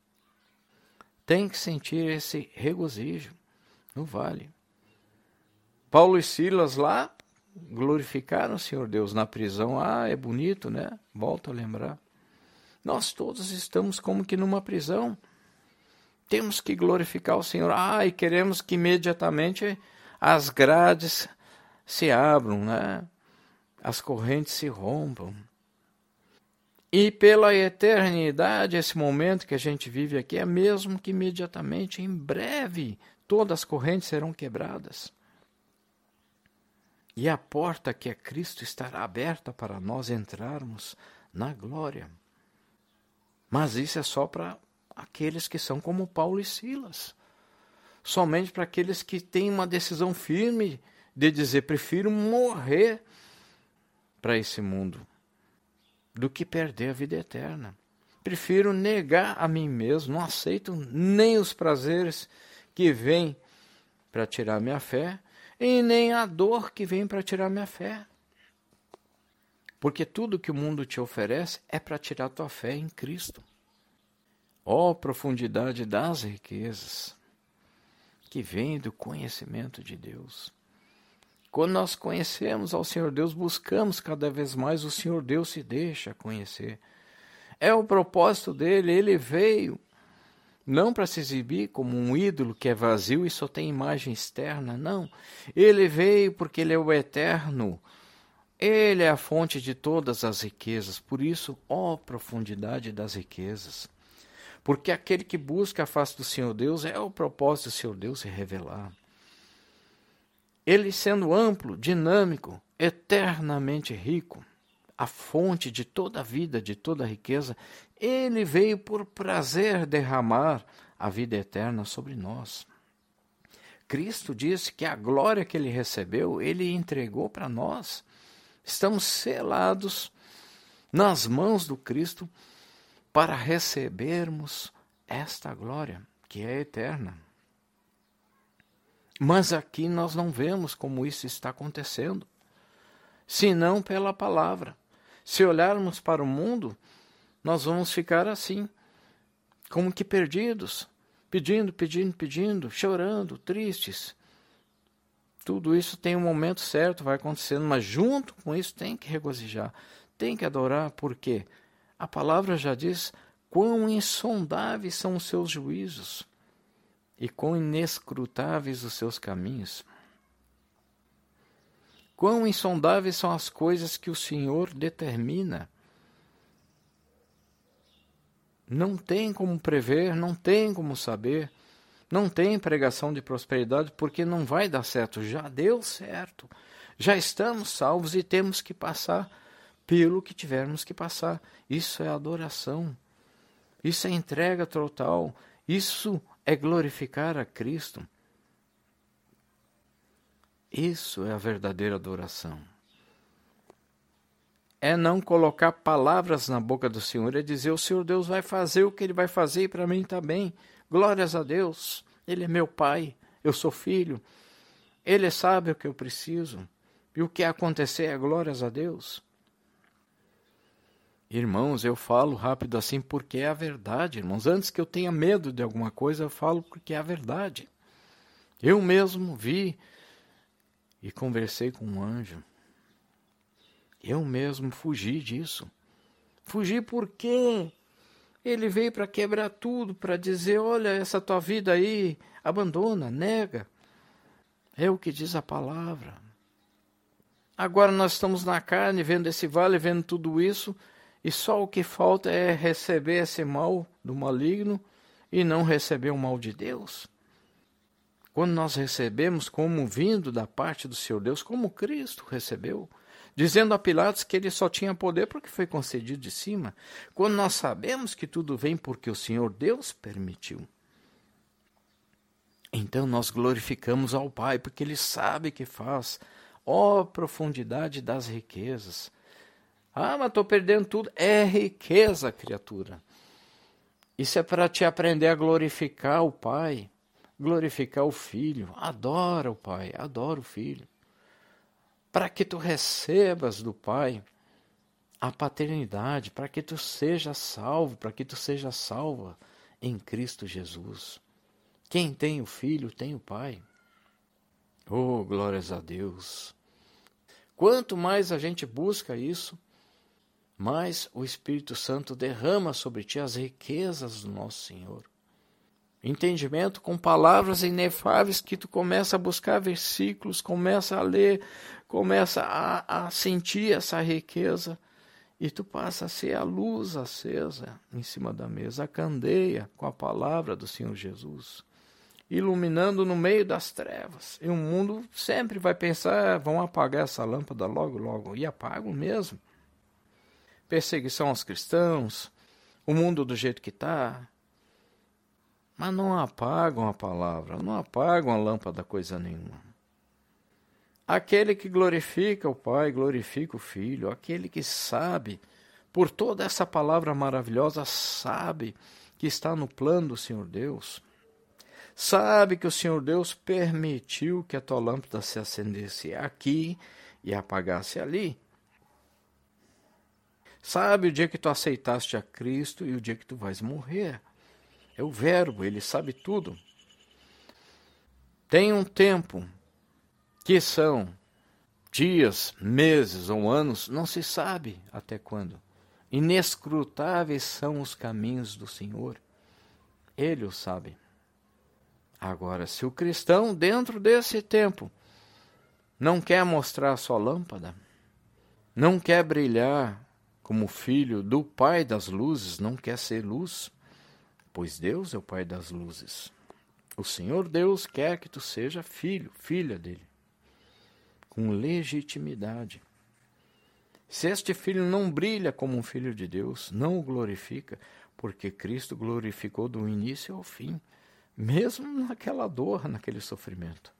Tem que sentir esse regozijo no vale. Paulo e Silas lá glorificaram o Senhor Deus na prisão. Ah, é bonito, né? Volto a lembrar. Nós todos estamos como que numa prisão. Temos que glorificar o Senhor. Ah, e queremos que imediatamente as grades se abram, né? As correntes se rompam. E pela eternidade, esse momento que a gente vive aqui é mesmo que imediatamente, em breve, todas as correntes serão quebradas. E a porta que é Cristo estará aberta para nós entrarmos na glória. Mas isso é só para aqueles que são como Paulo e Silas. Somente para aqueles que têm uma decisão firme de dizer, prefiro morrer para esse mundo do que perder a vida eterna. Prefiro negar a mim mesmo, não aceito nem os prazeres que vêm para tirar minha fé, e nem a dor que vem para tirar minha fé. Porque tudo que o mundo te oferece é para tirar tua fé em Cristo. Ó profundidade das riquezas que vem do conhecimento de Deus. Quando nós conhecemos ao Senhor Deus, buscamos cada vez mais, o Senhor Deus se deixa conhecer. É o propósito dele, ele veio não para se exibir como um ídolo que é vazio e só tem imagem externa, não. Ele veio porque ele é o eterno. Ele é a fonte de todas as riquezas. Por isso, ó profundidade das riquezas. Porque aquele que busca a face do Senhor Deus, é o propósito do Senhor Deus se revelar. Ele sendo amplo, dinâmico, eternamente rico, a fonte de toda a vida, de toda a riqueza, ele veio por prazer derramar a vida eterna sobre nós. Cristo disse que a glória que ele recebeu, ele entregou para nós. Estamos selados nas mãos do Cristo para recebermos esta glória, que é eterna. Mas aqui nós não vemos como isso está acontecendo, senão pela palavra. Se olharmos para o mundo, nós vamos ficar assim, como que perdidos, pedindo, chorando, tristes. Tudo isso tem um momento certo, vai acontecendo, mas junto com isso tem que regozijar, tem que adorar, porque a palavra já diz quão insondáveis são os seus juízos e quão inescrutáveis os seus caminhos. Quão insondáveis são as coisas que o Senhor determina. Não tem como prever, não tem como saber, não tem pregação de prosperidade, porque não vai dar certo. Já deu certo, já estamos salvos e temos que passar pelo que tivermos que passar. Isso é adoração, isso é entrega total, isso é glorificar a Cristo. Isso é a verdadeira adoração. É não colocar palavras na boca do Senhor, é dizer, o Senhor Deus vai fazer o que Ele vai fazer e para mim está bem. Glórias a Deus, Ele é meu Pai, eu sou filho, Ele sabe o que eu preciso, e o que acontecer é glórias a Deus. Irmãos, eu falo rápido assim porque é a verdade, irmãos. Antes que eu tenha medo de alguma coisa, eu falo porque é a verdade. Eu mesmo vi e conversei com um anjo. Eu mesmo fugi disso. Fugi porque ele veio para quebrar tudo, para dizer, olha, essa tua vida aí, abandona, nega. É o que diz a palavra. Agora nós estamos na carne, vendo esse vale, vendo tudo isso, e só o que falta é receber esse mal do maligno e não receber o mal de Deus. Quando nós recebemos como vindo da parte do Senhor Deus, como Cristo recebeu, dizendo a Pilatos que ele só tinha poder porque foi concedido de cima, quando nós sabemos que tudo vem porque o Senhor Deus permitiu. Então nós glorificamos ao Pai, porque Ele sabe que faz. Ó profundidade das riquezas. Ah, mas estou perdendo tudo. É riqueza, criatura. Isso é para te aprender a glorificar o Pai, glorificar o Filho. Adora o Pai, adora o Filho. Para que tu recebas do Pai a paternidade, para que tu sejas salvo, para que tu sejas salva em Cristo Jesus. Quem tem o Filho tem o Pai. Oh, glórias a Deus! Quanto mais a gente busca isso, mais o Espírito Santo derrama sobre ti as riquezas do nosso Senhor. Entendimento com palavras inefáveis que tu começa a buscar versículos, começa a ler, começa a sentir essa riqueza e tu passa a ser a luz acesa em cima da mesa, a candeia com a palavra do Senhor Jesus, iluminando no meio das trevas. E o mundo sempre vai pensar, vão apagar essa lâmpada logo, logo, e apagam mesmo. Perseguição aos cristãos, o mundo do jeito que está. Mas não apagam a palavra, não apagam a lâmpada coisa nenhuma. Aquele que glorifica o Pai, glorifica o Filho. Aquele que sabe, por toda essa palavra maravilhosa, sabe que está no plano do Senhor Deus. Sabe que o Senhor Deus permitiu que a tua lâmpada se acendesse aqui e apagasse ali. Sabe o dia que tu aceitaste a Cristo e o dia que tu vais morrer. É o Verbo, Ele sabe tudo. Tem um tempo que são dias, meses ou anos, não se sabe até quando. Inescrutáveis são os caminhos do Senhor. Ele o sabe. Agora, se o cristão, dentro desse tempo, não quer mostrar a sua lâmpada, não quer brilhar como filho do Pai das luzes, não quer ser luz, pois Deus é o Pai das luzes. O Senhor Deus quer que tu seja filho, filha dele. com legitimidade. Se este filho não brilha como um filho de Deus, não o glorifica, porque Cristo glorificou do início ao fim, mesmo naquela dor, naquele sofrimento.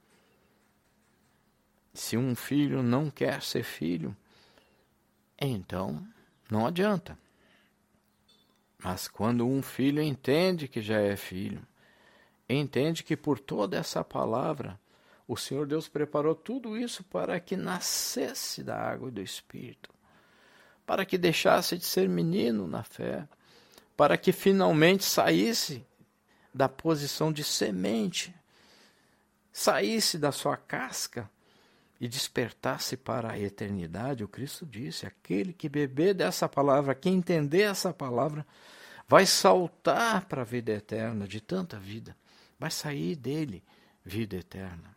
Se um filho não quer ser filho, então não adianta. Mas quando um filho entende que já é filho, entende que por toda essa palavra, o Senhor Deus preparou tudo isso para que nascesse da água e do Espírito, para que deixasse de ser menino na fé, para que finalmente saísse da posição de semente, saísse da sua casca e despertasse para a eternidade. O Cristo disse, aquele que beber dessa palavra, que entender essa palavra, vai saltar para a vida eterna, de tanta vida, vai sair dele vida eterna.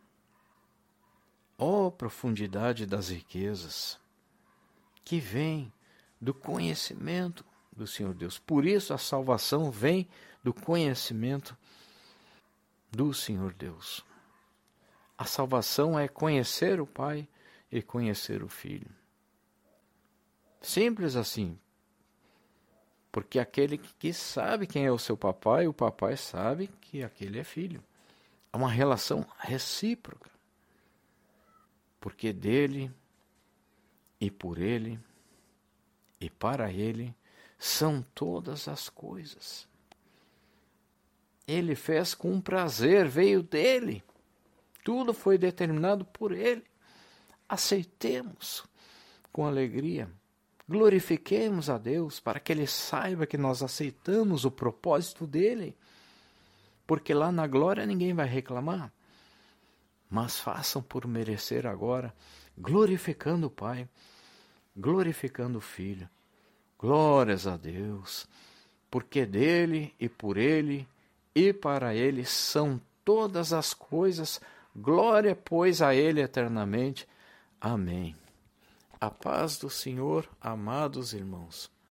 Ó profundidade das riquezas, que vem do conhecimento do Senhor Deus. Por isso a salvação vem do conhecimento do Senhor Deus. A salvação é conhecer o Pai e conhecer o Filho. Simples assim. Porque aquele que sabe quem é o seu papai, o papai sabe que aquele é filho. É uma relação recíproca. Porque dele e por ele e para ele são todas as coisas. Ele fez com prazer, veio dele. Tudo foi determinado por ele. Aceitemos com alegria. Glorifiquemos a Deus para que ele saiba que nós aceitamos o propósito dele. Porque lá na glória ninguém vai reclamar. Mas façam por merecer agora, glorificando o Pai, glorificando o Filho. Glórias a Deus, porque dele e por ele e para ele são todas as coisas. Glória, pois, a ele eternamente. Amém. A paz do Senhor, amados irmãos.